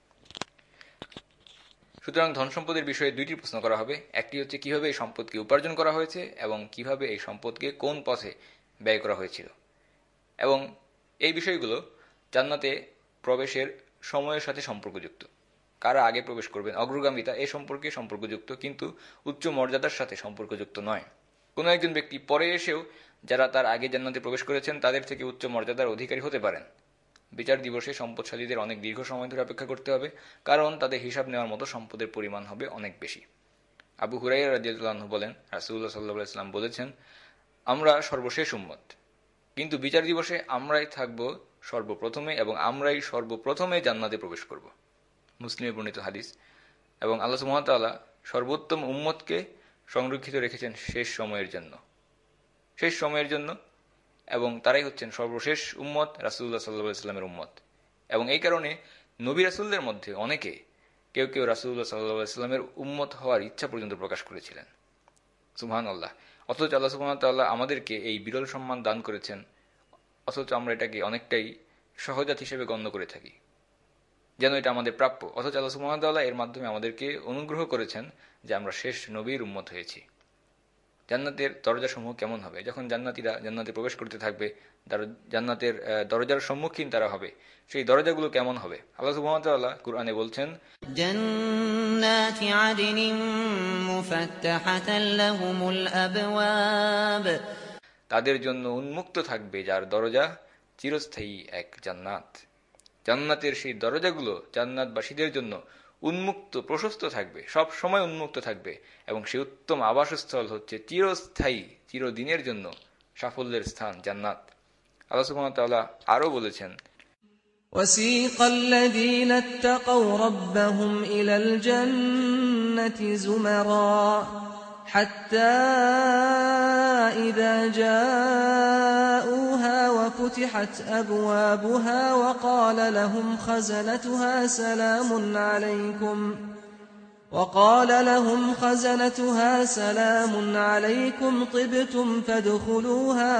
সুতরাং ধন সম্পদের বিষয়ে 2টি প্রশ্ন করা হবে। একটি হচ্ছে কিভাবে এই সম্পদকে উপার্জন করা হয়েছে এবং কিভাবে এই সম্পদকে কোন পথে ব্যয় করা হয়েছিল। এবং এই বিষয়গুলো জান্নাতে প্রবেশের সময়ের সাথে সম্পর্কযুক্ত। কারা আগে প্রবেশ করবেন, অগ্রগামিতা এ সম্পর্কে সম্পর্কযুক্ত, কিন্তু উচ্চ মর্যাদার সাথে সম্পর্কযুক্ত নয়। কোনো একজন ব্যক্তি পরে এসেও যারা তার আগে জান্নাতে প্রবেশ করেছেন তাদের থেকে উচ্চ মর্যাদার অধিকারী হতে পারেন। বিচার দিবসে সম্পদশালীদের অনেক দীর্ঘ সময় ধরে অপেক্ষা করতে হবে, কারণ তাদের হিসাব নেওয়ার মতো সম্পদের পরিমাণ হবে অনেক বেশি। আবু হুরায়রা রাদিয়াল্লাহু আনহু বলেন, রাসূলুল্লাহ সাল্লাল্লাহু আলাইহি ওয়াসাল্লাম বলেছেন, আমরা সর্বশেষ উম্মত, কিন্তু বিচার দিবসে আমরাই থাকব সর্বপ্রথমে এবং আমরাই সর্বপ্রথমে জান্নাতে প্রবেশ করব। মুসলিমে বর্ণিত হাদিস। এবং আল্লাহ সুবহানাহু ওয়া তাআলা সর্বোত্তম উম্মতকে সংরক্ষিত রেখেছেন শেষ সময়ের জন্য, এবং তারাই হচ্ছেন সর্বশেষ উম্মত, রাসূলুল্লাহ সাল্লাল্লাহু আলাইহি ওয়াসাল্লামের উম্মত। এবং এই কারণে নবী রাসূলদের মধ্যে অনেকে কেউ রাসূলুল্লাহ সাল্লাল্লাহু আলাইহি ওয়াসাল্লামের উম্মত হওয়ার ইচ্ছা পর্যন্ত প্রকাশ করেছিলেন। সুবহানাল্লাহ। অথচ আল্লাহ সুবহানাহু ওয়া তাআলা আমাদেরকে এই বিরল সম্মান দান করেছেন, অথচ আমরা এটাকে অনেকটাই সহজাত হিসেবে গণ্য করে থাকি, যেন এটা আমাদের প্রাপ্য। অথচ আল্লাহ সুবহানাহু ওয়া তাআলা এর মাধ্যমে আমাদেরকে অনুগ্রহ করেছেন যে আমরা শেষ নবীর উম্মত হয়েছি। জান্নাতের দরজাসমূহ কেমন হবে? যখন জান্নাতীরা জান্নাতে প্রবেশ করতে থাকবে, জান্নাতের দরজার সম্মুখীন তারা হবে, সেই দরজাগুলো কেমন হবে? আল্লাহ সুবহানাহু ওয়া তাআলা কুরআনে বলছেন, জান্নাতি আদনিন মুফাত্তাহাতান লাহুমুল আবওয়াব, তাদের জন্য উন্মুক্ত থাকবে যার দরজা চিরস্থায়ী এক জান্নাত। জান্নাতের সেই দরজাগুলো জান্নাতবাসীদের জন্য উন্মুক্ত, প্রশস্ত থাকবে, সব সময় উন্মুক্ত থাকবে, এবং সেই উত্তম আবাসস্থল হচ্ছে চিরস্থায়ী, চিরদিনের জন্য সাফল্যের স্থান জান্নাত। আল্লাহ সুবহানাহু ওয়া তাআলা আরো বলেছেন, وسيق الذين اتقوا ربهم إلى الجنة زمرا حتى إذا جاءوها وفتحت أبوابها وقال لهم خزنتها سلام عليكم طبتم فادخلوها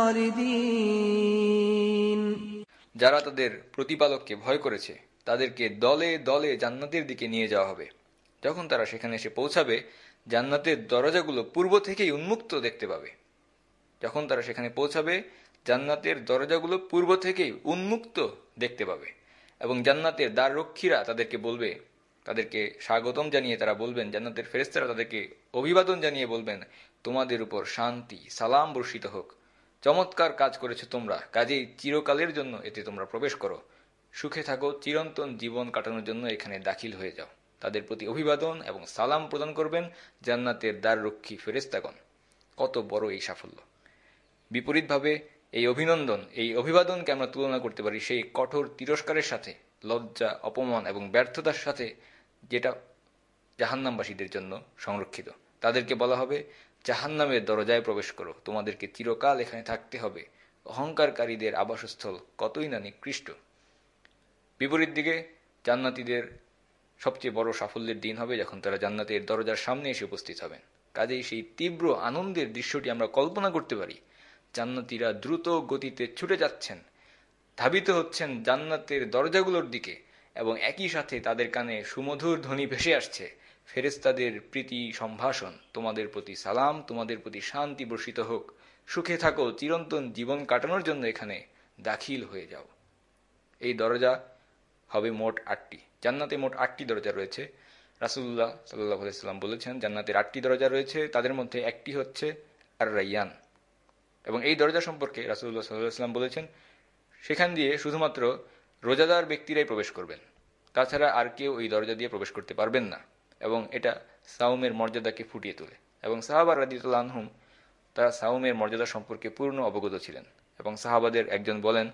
خالدين। যারা তাদের প্রতিপালককে ভয় করেছে তাদেরকে দলে দলে জান্নাতের দিকে নিয়ে যাওয়া হবে। যখন তারা সেখানে এসে পৌঁছাবে, জান্নাতের দরজাগুলো পূর্ব থেকেই উন্মুক্ত দেখতে পাবে। যখন তারা সেখানে পৌঁছাবে, জান্নাতের দরজাগুলো পূর্ব থেকেই উন্মুক্ত দেখতে পাবে, এবং জান্নাতের দ্বাররক্ষীরা তাদেরকে বলবে, তাদেরকে স্বাগতম জানিয়ে তারা বলবেন, জান্নাতের ফেরেশতারা তাদেরকে অভিবাদন জানিয়ে বলবেন, তোমাদের উপর শান্তি, সালাম বর্ষিত হোক, চমৎকার কাজ করেছো তোমরা, কাজেই চিরকালের জন্য এতে তোমরা প্রবেশ করো, সুখে থাকো, চিরন্তন জীবন কাটানোর জন্য এখানে দাখিল হয়ে যাও। তাদের প্রতি অভিবাদন এবং সালাম প্রদান করবেন জান্নাতের দ্বাররক্ষী ফেরেশতাগণ। কত বড় এই সাফল্য! বিপরীতভাবে এই অভিবাদনকে আমরা তুলনা করতে পারি সেই কঠোর তিরস্কারের সাথে, লজ্জা, অপমান এবং ব্যর্থতার সাথে, যেটা জাহান্নামবাসীদের জন্য সংরক্ষিত। তাদেরকে বলা হবে, জাহান্নামের দরজায় প্রবেশ করো, তোমাদেরকে চিরকাল এখানে থাকতে হবে, অহংকারকারীদের আবাসস্থল কতই না নিকৃষ্ট। বিপরীত দিকে জান্নাতীদের সবচেয়ে বড় সাফল্যের দিন হবে যখন তারা জান্নাতের দরজার সামনে এসে উপস্থিত হবেন। কাজেই সেই তীব্র আনন্দের দৃশ্যটি আমরা কল্পনা করতে পারি। জান্নাতীরা দ্রুত গতিতে ছুটে যাচ্ছেন, ধাবিত হচ্ছেন জান্নাতের দরজাগুলোর দিকে, এবং একই সাথে তাদের কানে সুমধুর ধ্বনি ভেসে আসছে ফেরেশতাদের প্রীতি সম্ভাষণ, তোমাদের প্রতি সালাম, তোমাদের প্রতি শান্তি বর্ষিত হোক, সুখে থাকো, চিরন্তন জীবন কাটানোর জন্য এখানে দাখিল হয়ে যাও। এই দরজা হবে মোট 8টি। জান্নাতে মোট 8টি দরজা রয়েছে। রাসূলুল্লাহ সাল্লাল্লাহু আলাইহি ওয়াসাল্লাম বলেছেন জান্নাতের 8টি দরজা রয়েছে, তাদের মধ্যে একটি হচ্ছে আর রাইয়ান। এবং এই দরজা সম্পর্কে রাসূলুল্লাহ সাল্লাল্লাহু আলাইহি ওয়াসাল্লাম বলেছেন সেখান দিয়ে শুধুমাত্র রোজাদার ব্যক্তিরাই প্রবেশ করবেন, তাছাড়া আর কেউ ওই দরজা দিয়ে প্রবেশ করতে পারবেন না। এবং এটা সাওমের মর্যাদাকে ফুটিয়ে তোলে। এবং সাহাবা রাদিয়াল্লাহু আনহুম তারা সাওমের মর্যাদা সম্পর্কে পূর্ণ অবগত ছিলেন। এবং সাহাবাদের একজন বলেন,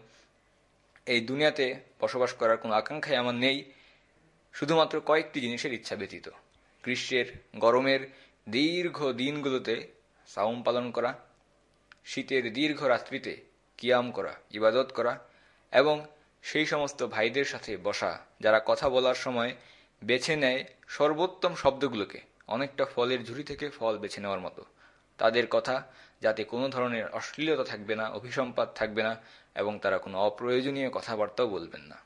এই দুনিয়াতে বসবাস করার কোনো আকাঙ্ক্ষাই আমার নেই, শুধুমাত্র কয়েকটি জিনিসের ইচ্ছা ব্যতীত। গ্রীষ্মের গরমের দীর্ঘ দিনগুলোতে সাওম পালন করা, শীতের দীর্ঘ রাত্রিতে কিয়াম করা, ইবাদত করা, এবং সেই সমস্ত ভাইদের সাথে বসা যারা কথা বলার সময় বেছে নেয় সর্বোত্তম শব্দগুলোকে, অনেকটা ফলের ঝুড়ি থেকে ফল বেছে নেওয়ার মতো। তাদের কথা যাতে কোনো ধরনের অশ্লীলতা থাকবে না, অভিসম্পাত থাকবে না, এবং তারা কোনো অপ্রয়োজনীয় কথাবার্তাও বলবেন না।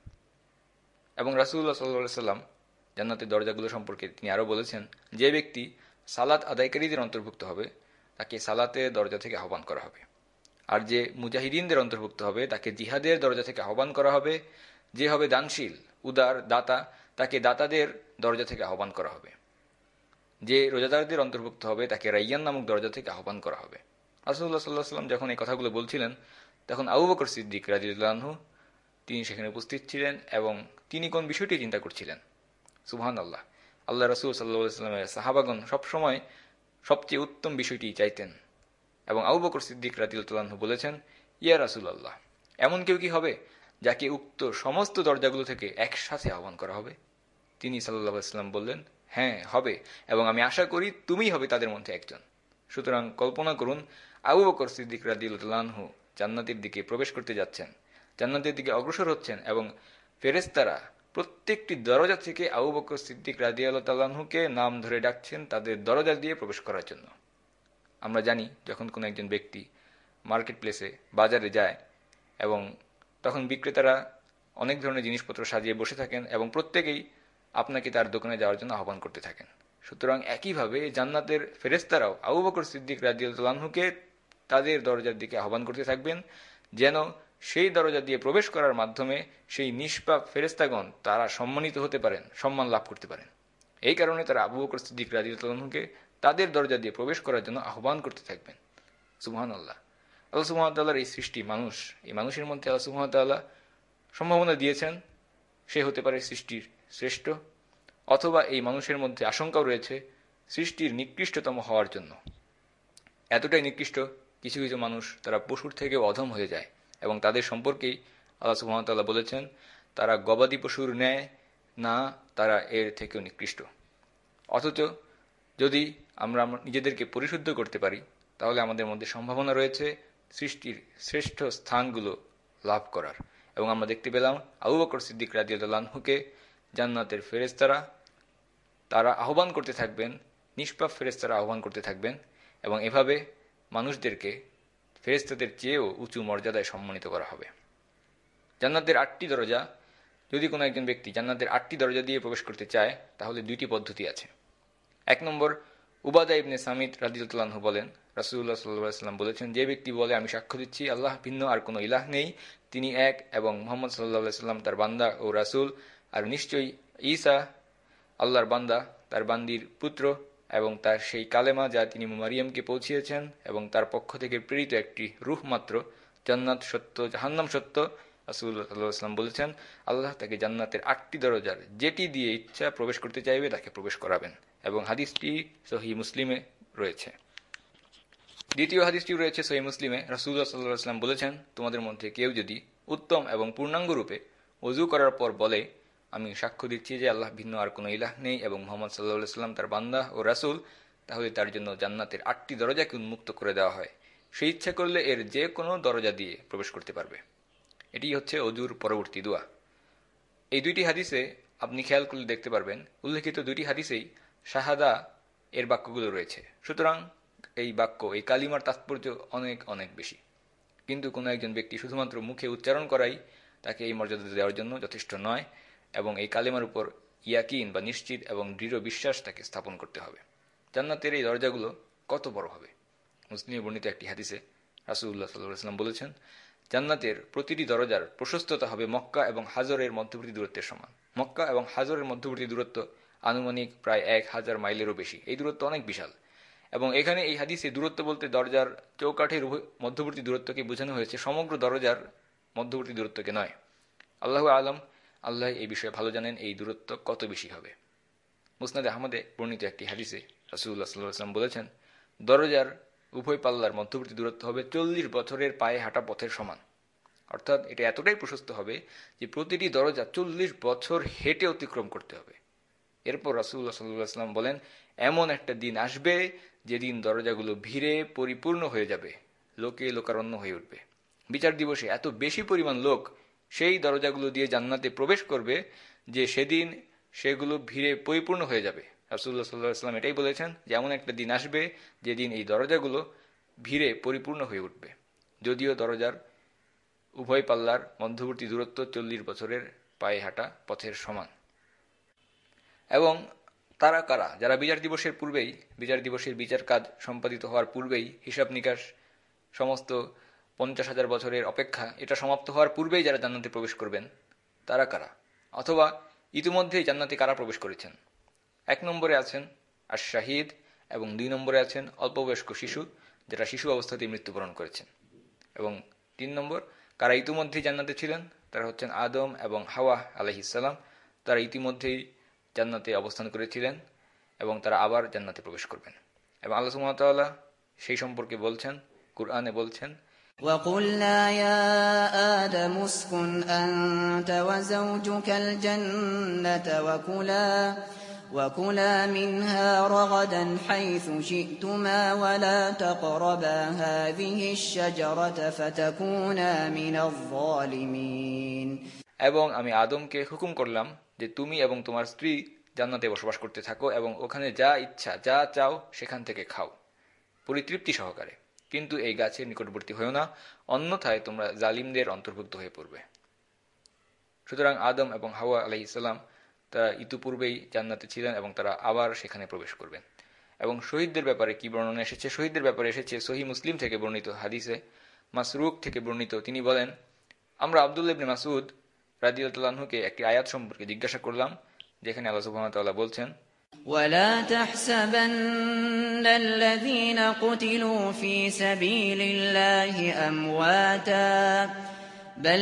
এবং রাসূলুল্লাহ সাল্লাল্লাহু আলাইহি ওয়াসাল্লাম জান্নাতের দরজাগুলো সম্পর্কে তিনি আরও বলেছেন, যে ব্যক্তি সালাত আদায়কারীদের অন্তর্ভুক্ত হবে তাকে সালাতের দরজা থেকে আহ্বান করা হবে, আর যে মুজাহিদিনদের অন্তর্ভুক্ত হবে তাকে জিহাদের দরজা থেকে আহ্বান করা হবে, যে হবে দানশীল, উদার, দাতা, তাকে দাতাদের দরজা থেকে আহ্বান করা হবে, যে রোজাদারদের অন্তর্ভুক্ত হবে তাকে রাইয়ান নামক দরজা থেকে আহ্বান করা হবে। রাসূলুল্লাহ সাল্লাল্লাহু আলাইহি ওয়াসাল্লাম যখন এই কথাগুলো বলছিলেন তখন আবু বকর সিদ্দিক রাদিয়াল্লাহু আনহু তিনি সেখানে উপস্থিত ছিলেন এবং তিনি কোন বিষয়টি চিন্তা করছিলেন। সুবহানাল্লাহ, আল্লাহ রাসূল সাল্লাল্লাহু আলাইহি ওয়াসাল্লামের সাহাবাগণ সবসময় সবচেয়ে উত্তম বিষয়টি চাইতেন। এবং আবু বকর সিদ্দিক রাদিয়াল্লাহু আনহু বলেছেন, ইয়া রাসূলুল্লাহ, এমন কেউ কি হবে যাকে উক্ত সমস্ত দরজাগুলো থেকে একসাথে আহ্বান করা হবে? তিনি সাল্লাল্লাহু আলাইহি ওয়াসাল্লাম বললেন, হ্যাঁ হবে, এবং আমি আশা করি তুমিই হবে তাদের মধ্যে একজন। সুতরাং কল্পনা করুন আবু বকর সিদ্দিক রাদিয়াল্লাহু আনহু জান্নাতের দিকে প্রবেশ করতে যাচ্ছেন, জান্নাতের দিকে অগ্রসর হচ্ছেন, এবং ফেরেশতারা প্রত্যেকটি দরজা থেকে আবু বকর সিদ্দিক রাদিয়াল্লাহু আনহুকে নাম ধরে ডাকছেন তাদের দরজা দিয়ে প্রবেশ করার জন্য। আমরা জানি যখন কোনো একজন ব্যক্তি মার্কেট প্লেসে, বাজারে যায়, এবং তখন বিক্রেতারা অনেক ধরনের জিনিসপত্র সাজিয়ে বসে থাকেন এবং প্রত্যেকেই আপনাকে তার দোকানে যাওয়ার জন্য আহ্বান করতে থাকেন। সুতরাং একইভাবে জান্নাতের ফেরেশতারাও আবু বকর সিদ্দিক রাদিয়াল্লাহু আনহুকে তাদের দরজার দিকে আহ্বান করতে থাকবেন, যেন সেই দরজা দিয়ে প্রবেশ করার মাধ্যমে সেই নিষ্পাপ ফেরেশতাগণ তারা সম্মানিত হতে পারেন, সম্মান লাভ করতে পারেন। এই কারণে তারা আবু বকর সিদ্দিক রাদিয়াল্লাহু আনহুকে তাদের দরজা দিয়ে প্রবেশ করার জন্য আহ্বান করতে থাকবেন। সুবহানাল্লাহ, আল্লাহ সুবহানাহু ওয়া তাআলার এই সৃষ্টি মানুষ, এই মানুষের মধ্যে আল্লাহ সুবহানাহু ওয়া তাআলা সম্ভাবনা দিয়েছেন সে হতে পারে সৃষ্টির শ্রেষ্ঠ, অথবা এই মানুষের মধ্যে আশঙ্কাও রয়েছে সৃষ্টির নিকৃষ্টতম হওয়ার জন্য। এতটাই নিকৃষ্ট কিছু কিছু মানুষ তারা পশুর থেকেও অধম হয়ে যায়, এবং তাদের সম্পর্কেই আল্লাহ সুবহানাহু ওয়া তাআলা বলেছেন তারা গবাদি পশুর ন্যায় না, তারা এর থেকেও নিকৃষ্ট। অথচ যদি আমরা নিজেদেরকে পরিশুদ্ধ করতে পারি তাহলে আমাদের মধ্যে সম্ভাবনা রয়েছে সৃষ্টির শ্রেষ্ঠ স্থানগুলো লাভ করার। এবং আমরা দেখতে পেলাম আবু বকর সিদ্দিক রাদিয়াল্লাহু আনহুকে জান্নাতের ফেরেশতারা তারা আহ্বান করতে থাকবেন, নিষ্পাপ ফেরেশতারা আহ্বান করতে থাকবেন, এবং এভাবে মানুষদেরকে ফেরেশতাদের চেয়েও উঁচু মর্যাদায় সম্মানিত করা হবে। জান্নাতের 8টি দরজা, যদি কোনো একজন ব্যক্তি জান্নাতের 8টি দরজা দিয়ে প্রবেশ করতে চায় তাহলে 2টি পদ্ধতি আছে। 1 নম্বর, উবাদা ইবনে সামিত রাদিয়াল্লাহু আনহু বলেন রাসূলুল্লাহ সাল্লাল্লাহু আলাইহি ওয়াসাল্লাম বলেছেন, যে ব্যক্তি বলে আমি সাক্ষ্য দিচ্ছি আল্লাহ ভিন্ন আর কোনো ইলাহ নেই, তিনি এক, এবং মুহাম্মদ সাল্লাল্লাহু আলাইহি ওয়াসাল্লাম তার বান্দা ও রাসূল, আর নিশ্চয়ই ঈসা আল্লাহর বান্দা, তার বান্দির পুত্র, এবং তার সেই কালেমা যা তিনি মারিয়ামকে পৌঁছিয়েছেন, এবং তার পক্ষ থেকে প্রেরিত একটি রূহ মাত্র। জান্নাত সত্য, জাহান্নাম সত্য। রাসূলুল্লাহ সাল্লাল্লাহু আলাইহি ওয়াসাল্লাম বলেছেন আল্লাহ তাকে জান্নাতের 8টি দরজার যেটি দিয়ে ইচ্ছা প্রবেশ করতে চাইবে তাকে প্রবেশ করাবেন, এবং হাদিসটি সহিহ মুসলিমে রয়েছে। দ্বিতীয় হাদিসটি রয়েছে সহিহ মুসলিমে। রাসূলুল্লাহ সাল্লাল্লাহু আলাইহি ওয়াসাল্লাম বলেছেন, তোমাদের মধ্যে কেউ যদি উত্তম এবং পূর্ণাঙ্গ রূপে ওযু করার পর বলে আমি সাক্ষ্য দিচ্ছি যে আল্লাহ ভিন্ন আর কোনো ইলাহ নেই এবং মুহাম্মদ সাল্লাল্লাহু আলাইহি ওয়াসাল্লাম তার বান্দা ও রাসূল, তাহলে তার জন্য জান্নাতের 8টি দরজাকে উন্মুক্ত করে দেওয়া হয়। সে ইচ্ছা করলে এর যে কোনো দরজা দিয়ে প্রবেশ করতে পারবে। এটি হচ্ছে অজুর পরবর্তী দোয়া। এই দুইটি হাদিসে আপনি খেয়াল করলে দেখতে পারবেন উল্লেখিত দুইটি হাদিসেই শাহাদা এর বাক্যগুলো রয়েছে। সুতরাং এই বাক্য, এই কালিমার তাৎপর্য অনেক অনেক বেশি। কিন্তু কোনো একজন ব্যক্তি শুধুমাত্র মুখে উচ্চারণ করাই তাকে এই মর্যাদা দেওয়ার জন্য যথেষ্ট নয়, এবং এই কালিমার উপর ইয়াকিন বা নিশ্চিত এবং দৃঢ় বিশ্বাস তাকে স্থাপন করতে হবে। জান্নাতের এই দরজাগুলো কত বড় হবে! মুসলিমে বর্ণিত একটি হাদিসে রাসূলুল্লাহ সাল্লাল্লাহু আলাইহি ওয়াসাল্লাম বলেছেন, জান্নাতের প্রতিটি দরজার প্রশস্ততা হবে মক্কা এবং হাজরের মধ্যবর্তী দূরত্বের সমান। মক্কা এবং হাজরের মধ্যবর্তী দূরত্ব আনুমানিক প্রায় 1000 মাইলেরও বেশি। এই দূরত্ব অনেক বিশাল। এবং এখানে এই হাদিসে দূরত্ব বলতে দরজার চৌকাঠের মধ্যবর্তী দূরত্বকে বোঝানো হয়েছে, সমগ্র দরজার মধ্যবর্তী দূরত্বকে নয়। আল্লাহু আলম, আল্লাহ এই বিষয়ে ভালো জানেন এই দূরত্ব কত বেশি হবে। মুসনাদে আহমদে বর্ণিত একটি হাদিসে রাসূলুল্লাহ সাল্লাল্লাহু আলাইহি ওয়াসাল্লাম বলেছেন, দরজার উভয় পাল্লার মধ্যবর্তী দূরত্ব হবে 40 বছরের পায়ে হাঁটা পথের সমান। অর্থাৎ এটা এতটাই প্রশস্ত হবে যে প্রতিটি দরজা 40 বছর হেঁটে অতিক্রম করতে হবে। এরপর রাসূলুল্লাহ সাল্লাল্লাহু আলাইহি ওয়াসাল্লাম বলেন, এমন একটা দিন আসবে যেদিন দরজাগুলো ভিড়ে পরিপূর্ণ হয়ে যাবে, লোকে লোকারণ্য হয়ে উঠবে। বিচার দিবসে এত বেশি পরিমাণ লোক সেই দরজাগুলো দিয়ে জান্নাতে প্রবেশ করবে যে সেদিন সেগুলো ভিড়ে পরিপূর্ণ হয়ে যাবে। রাসূলুল্লাহ সাল্লাল্লাহু আলাইহি ওয়াসাল্লাম এটাই বলেছেন যে এমন একটা দিন আসবে যেদিন এই দরজাগুলো ভিড়ে পরিপূর্ণ হয়ে উঠবে, যদিও দরজার উভয় পাল্লার মধ্যবর্তী দূরত্ব 40 বছরের পায়ে হাঁটা পথের সমান। এবং তারা কারা? যারা বিচার দিবসের পূর্বেই, বিচার দিবসের বিচার কাজ সম্পাদিত হওয়ার পূর্বেই, হিসাব নিকাশ সমস্ত 50,000 বছরের অপেক্ষা এটা সমাপ্ত হওয়ার পূর্বেই যারা জান্নাতে প্রবেশ করবেন, তারা কারা? অথবা ইতিমধ্যেই জান্নাতে কারা প্রবেশ করেছেন? 1 নম্বরে আছেন আর শাহিদ, এবং 2 নম্বরে আছেন অল্পবয়স্ক শিশু, যারা শিশু অবস্থাতেই মৃত্যুবরণ করেছেন। এবং 3 নম্বর, কারা ইতিমধ্যেই জান্নাতে ছিলেন, তারা হচ্ছেন আদম এবং হাওয়া আলাইহিস সালাম। তারা ইতিমধ্যেই জান্নাতে অবস্থান করেছিলেন এবং তারা আবার জান্নাতে প্রবেশ করবেন। এবং আল্লাহ সুবহানাহু ওয়া তাআলা সেই সম্পর্কে বলছেন, কুরআনে বলছেন, وَقُلْنَا يَا آدَمُ اسْكُنْ أَنْتَ وَزَوْجُكَ الْجَنَّةَ وَكُلَا مِنْهَا رَغَدًا حَيْثُ شِئْتُمَا وَلَا تَقْرَبَا هَٰذِهِ الشَّجَرَةَ فَتَكُونَا مِنَ الظَّالِمِينَ। এবং আমি আদমকে হুকুম করলাম যে তুমি এবং তোমার স্ত্রী জান্নাতে বসবাস করতে থাকো এবং ওখানে যা ইচ্ছা, যা চাও সেখান থেকে খাও পরিতৃপ্তি সহকারে, কিন্তু এই গাছের নিকটবর্তী হয়েও না, অন্যথায় তোমরা জালিমদের অন্তর্ভুক্ত হয়ে পড়বে। সুতরাং আদম এবং হাওয়া আলাইহিস সালাম তারা ইতিপূর্বেই জান্নাতে ছিলেন এবং তারা আবার সেখানে প্রবেশ করবেন। এবং শহীদদের ব্যাপারে কি বর্ণনা এসেছে? শহীদদের ব্যাপারে এসেছে সহিহ মুসলিম থেকে বর্ণিত হাদিসে, মাসরুক থেকে বর্ণিত। তিনি বলেন, আমরা আব্দুল্লাহ ইবনে মাসউদ রাদিয়াল্লাহু আনহুকে একটি আয়াত সম্পর্কে জিজ্ঞাসা করলাম, যেখানে আল্লাহ সুবহানাহু ওয়া তাআলা বলছেন, وَلَا تَحْسَبَنَّ الَّذِينَ قُتِلُوا فِي سَبِيلِ اللَّهِ أَمْوَاتًا بَلْ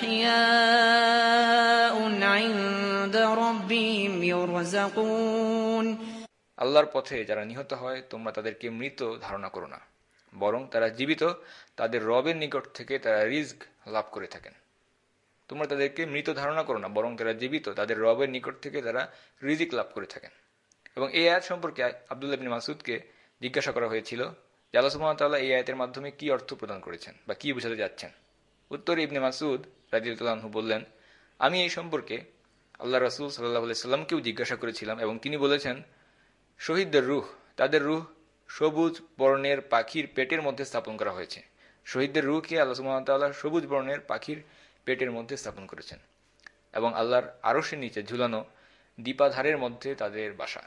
أَحْيَاءٌ عِندَ رَبِّهِمْ يُرْزَقُونَ। আল্লাহর পথে যারা নিহত হয় তোমরা তাদেরকে মৃত ধারণা করো না, বরং তারা জীবিত, তাদের রবের নিকট থেকে তারা রিজক লাভ করে থাকেন। তোমরা তাদেরকে মৃত ধারণা করো না, বরং তারা জীবিত, তাদের রবের নিকট থেকে তারা রিজিক লাভ করে থাকেন। এবং এই আয়াত সম্পর্কে আব্দুল্লাহ ইবনে মাসউদকে জিজ্ঞাসা করা হয়েছিল যে আল্লাহ সুবহানাহু ওয়া তাআলা এই আয়াতের মাধ্যমে কি অর্থ প্রদান করেছেন বা কি বোঝাতে যাচ্ছেন। উত্তরে ইবনে মাসউদ রাদিয়াল্লাহু আনহু বললেন, আমি এই সম্পর্কে আল্লাহ রাসূল সাল্লাল্লাহু আলাইহি সাল্লামকেও জিজ্ঞাসা করেছিলাম এবং তিনি বলেছেন, শহীদদের রূহ, তাদের রূহ সবুজ বর্ণের পাখির পেটের মধ্যে স্থাপন করা হয়েছে। শহীদদের রূহকে আল্লাহ সুবহানাহু ওয়া তাআলা সবুজ বর্ণের পাখির পেটের মধ্যে স্থাপন করেছেন এবং আল্লাহর আরশের নিচে ঝুলানো দীপাধারের মধ্যে তাদের বাসা।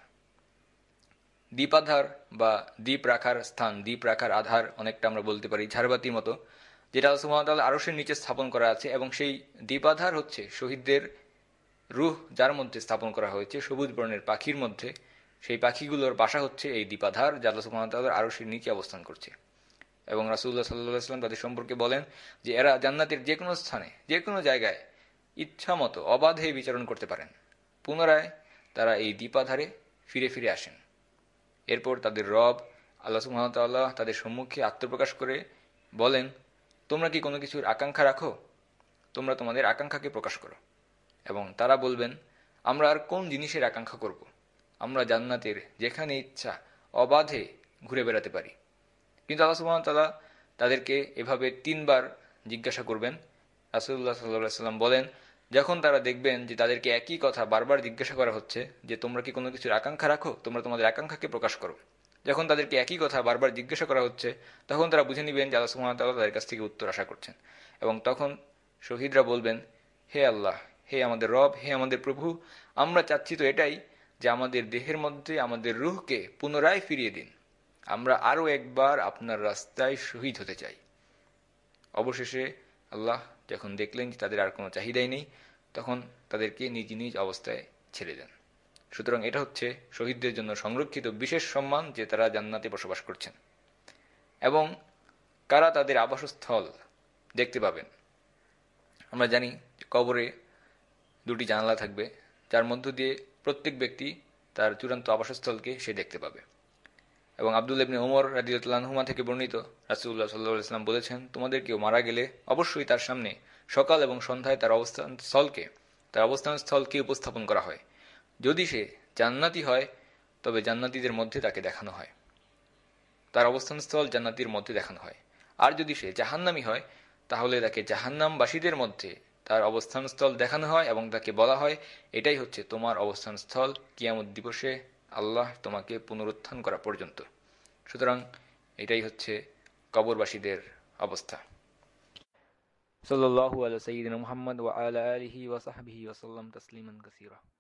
দীপাধার বা দ্বীপ রাখার স্থান, দ্বীপ রাখার আধার অনেকটা আমরা বলতে পারি ঝাড়বাতির মতো, যেটা আল্লাহ সুবহানাহু ওয়া তাআলা আরশের নিচে স্থাপন করা আছে, এবং সেই দীপাধার হচ্ছে শহীদদের রূহ, যার মধ্যে স্থাপন করা হয়েছে সবুজ বর্ণের পাখির মধ্যে। সেই পাখিগুলোর বাসা হচ্ছে এই দীপাধার, যা আল্লাহ সুবহানাহু ওয়া তাআলার আরশের নিচে অবস্থান করছে। এবং রাসূলুল্লাহ সাল্লাল্লাহু আলাইহি ওয়াসাল্লাম তাদের সম্পর্কে বলেন যে এরা জান্নাতের যে কোনো স্থানে, যে কোনো জায়গায় ইচ্ছা মতো অবাধে বিচরণ করতে পারেন। পুনরায় তারা এই দীপাধারে ফিরে ফিরে আসেন। এরপর তাদের রব আল্লাহ সুবহানাহু ওয়া তাআলা তাদের সম্মুখে আত্মপ্রকাশ করে বলেন, তোমরা কি কোনো কিছুর আকাঙ্ক্ষা রাখো? তোমরা তোমাদের আকাঙ্ক্ষাকে প্রকাশ করো। এবং তারা বলবেন, আমরা আর কোন জিনিসের আকাঙ্ক্ষা করব? আমরা জান্নাতের যেখানে ইচ্ছা অবাধে ঘুরে বেড়াতে পারি। কিন্তু আল্লাহ সুবহানাহু ওয়া তাআলা তাদেরকে এভাবে 3 বার জিজ্ঞাসা করবেন। রাসূলুল্লাহ সাল্লাল্লাহু আলাইহি ওয়াসাল্লাম বলেন, যখন তারা দেখবেন যে তাদেরকে একই কথা বারবার জিজ্ঞাসা করা হচ্ছে যে তোমরা কি কোনো কিছুর আকাঙ্ক্ষা রাখো, তোমরা তোমাদের আকাঙ্ক্ষাকে প্রকাশ করো, যখন তাদেরকে একই কথা বারবার জিজ্ঞাসা করা হচ্ছে, তখন তারা বুঝে নেবেন যে আল্লাহ সুবহানাহু ওয়া তাআলা তাদের কাছ থেকে উত্তর আশা করছেন। এবং তখন শহীদরা বলবেন, হে আল্লাহ, হে আমাদের রব, হে আমাদের প্রভু, আমরা চাচ্ছি তো এটাই যে আমাদের দেহের মধ্যে আমাদের রূহকে পুনরায় ফিরিয়ে দিন, আমরা আরও একবার আপনার রাস্তায় শহীদ হতে চাই। অবশেষে আল্লাহ যখন দেখলেন যে তাদের আর কোনো চাহিদাই নেই, তখন তাদেরকে নিজ নিজ অবস্থায় ছেড়ে দেন। সুতরাং এটা হচ্ছে শহীদদের জন্য সংরক্ষিত বিশেষ সম্মান যে তারা জান্নাতে বসবাস করছেন। এবং কারা তাদের আবাসস্থল দেখতে পাবেন? আমরা জানি কবরে 2টি জানালা থাকবে, যার মধ্য দিয়ে প্রত্যেক ব্যক্তি তার চূড়ান্ত আবাসস্থলকে সে দেখতে পাবে। এবং আব্দুল্লাহ ইবনে ওমর রাদিয়াল্লাহু আনহুমা থেকে বর্ণিত, রাসূলুল্লাহ সাল্লাল্লাহু আলাইহি ওয়াসাল্লাম বলেছেন, তোমাদের কেউ মারা গেলে অবশ্যই তার সামনে সকাল এবং সন্ধ্যায় তার অবস্থানস্থলকে উপস্থাপন করা হয়। যদি সে জান্নাতি হয় তবে জান্নাতীদের মধ্যে তাকে দেখানো হয়, তার অবস্থানস্থল জান্নাতীর মধ্যে দেখানো হয়। আর যদি সে জাহান্নামী হয় তাহলে তাকে জাহান্নামবাসীদের মধ্যে তার অবস্থানস্থল দেখানো হয় এবং তাকে বলা হয়, এটাই হচ্ছে তোমার অবস্থানস্থল কিয়ামত দিবসে আল্লাহ তোমাকে পুনরুত্থান করা পর্যন্ত। সুতরাং এটাই হচ্ছে কবরবাসীদের অবস্থা। সাল্লাল্লাহু আলা সাইয়্যিদিনা মুহাম্মদ ওয়া আলা আলিহি ওয়া সাহবিহি ওয়া সাল্লাম তাসলিমান কাসীরা।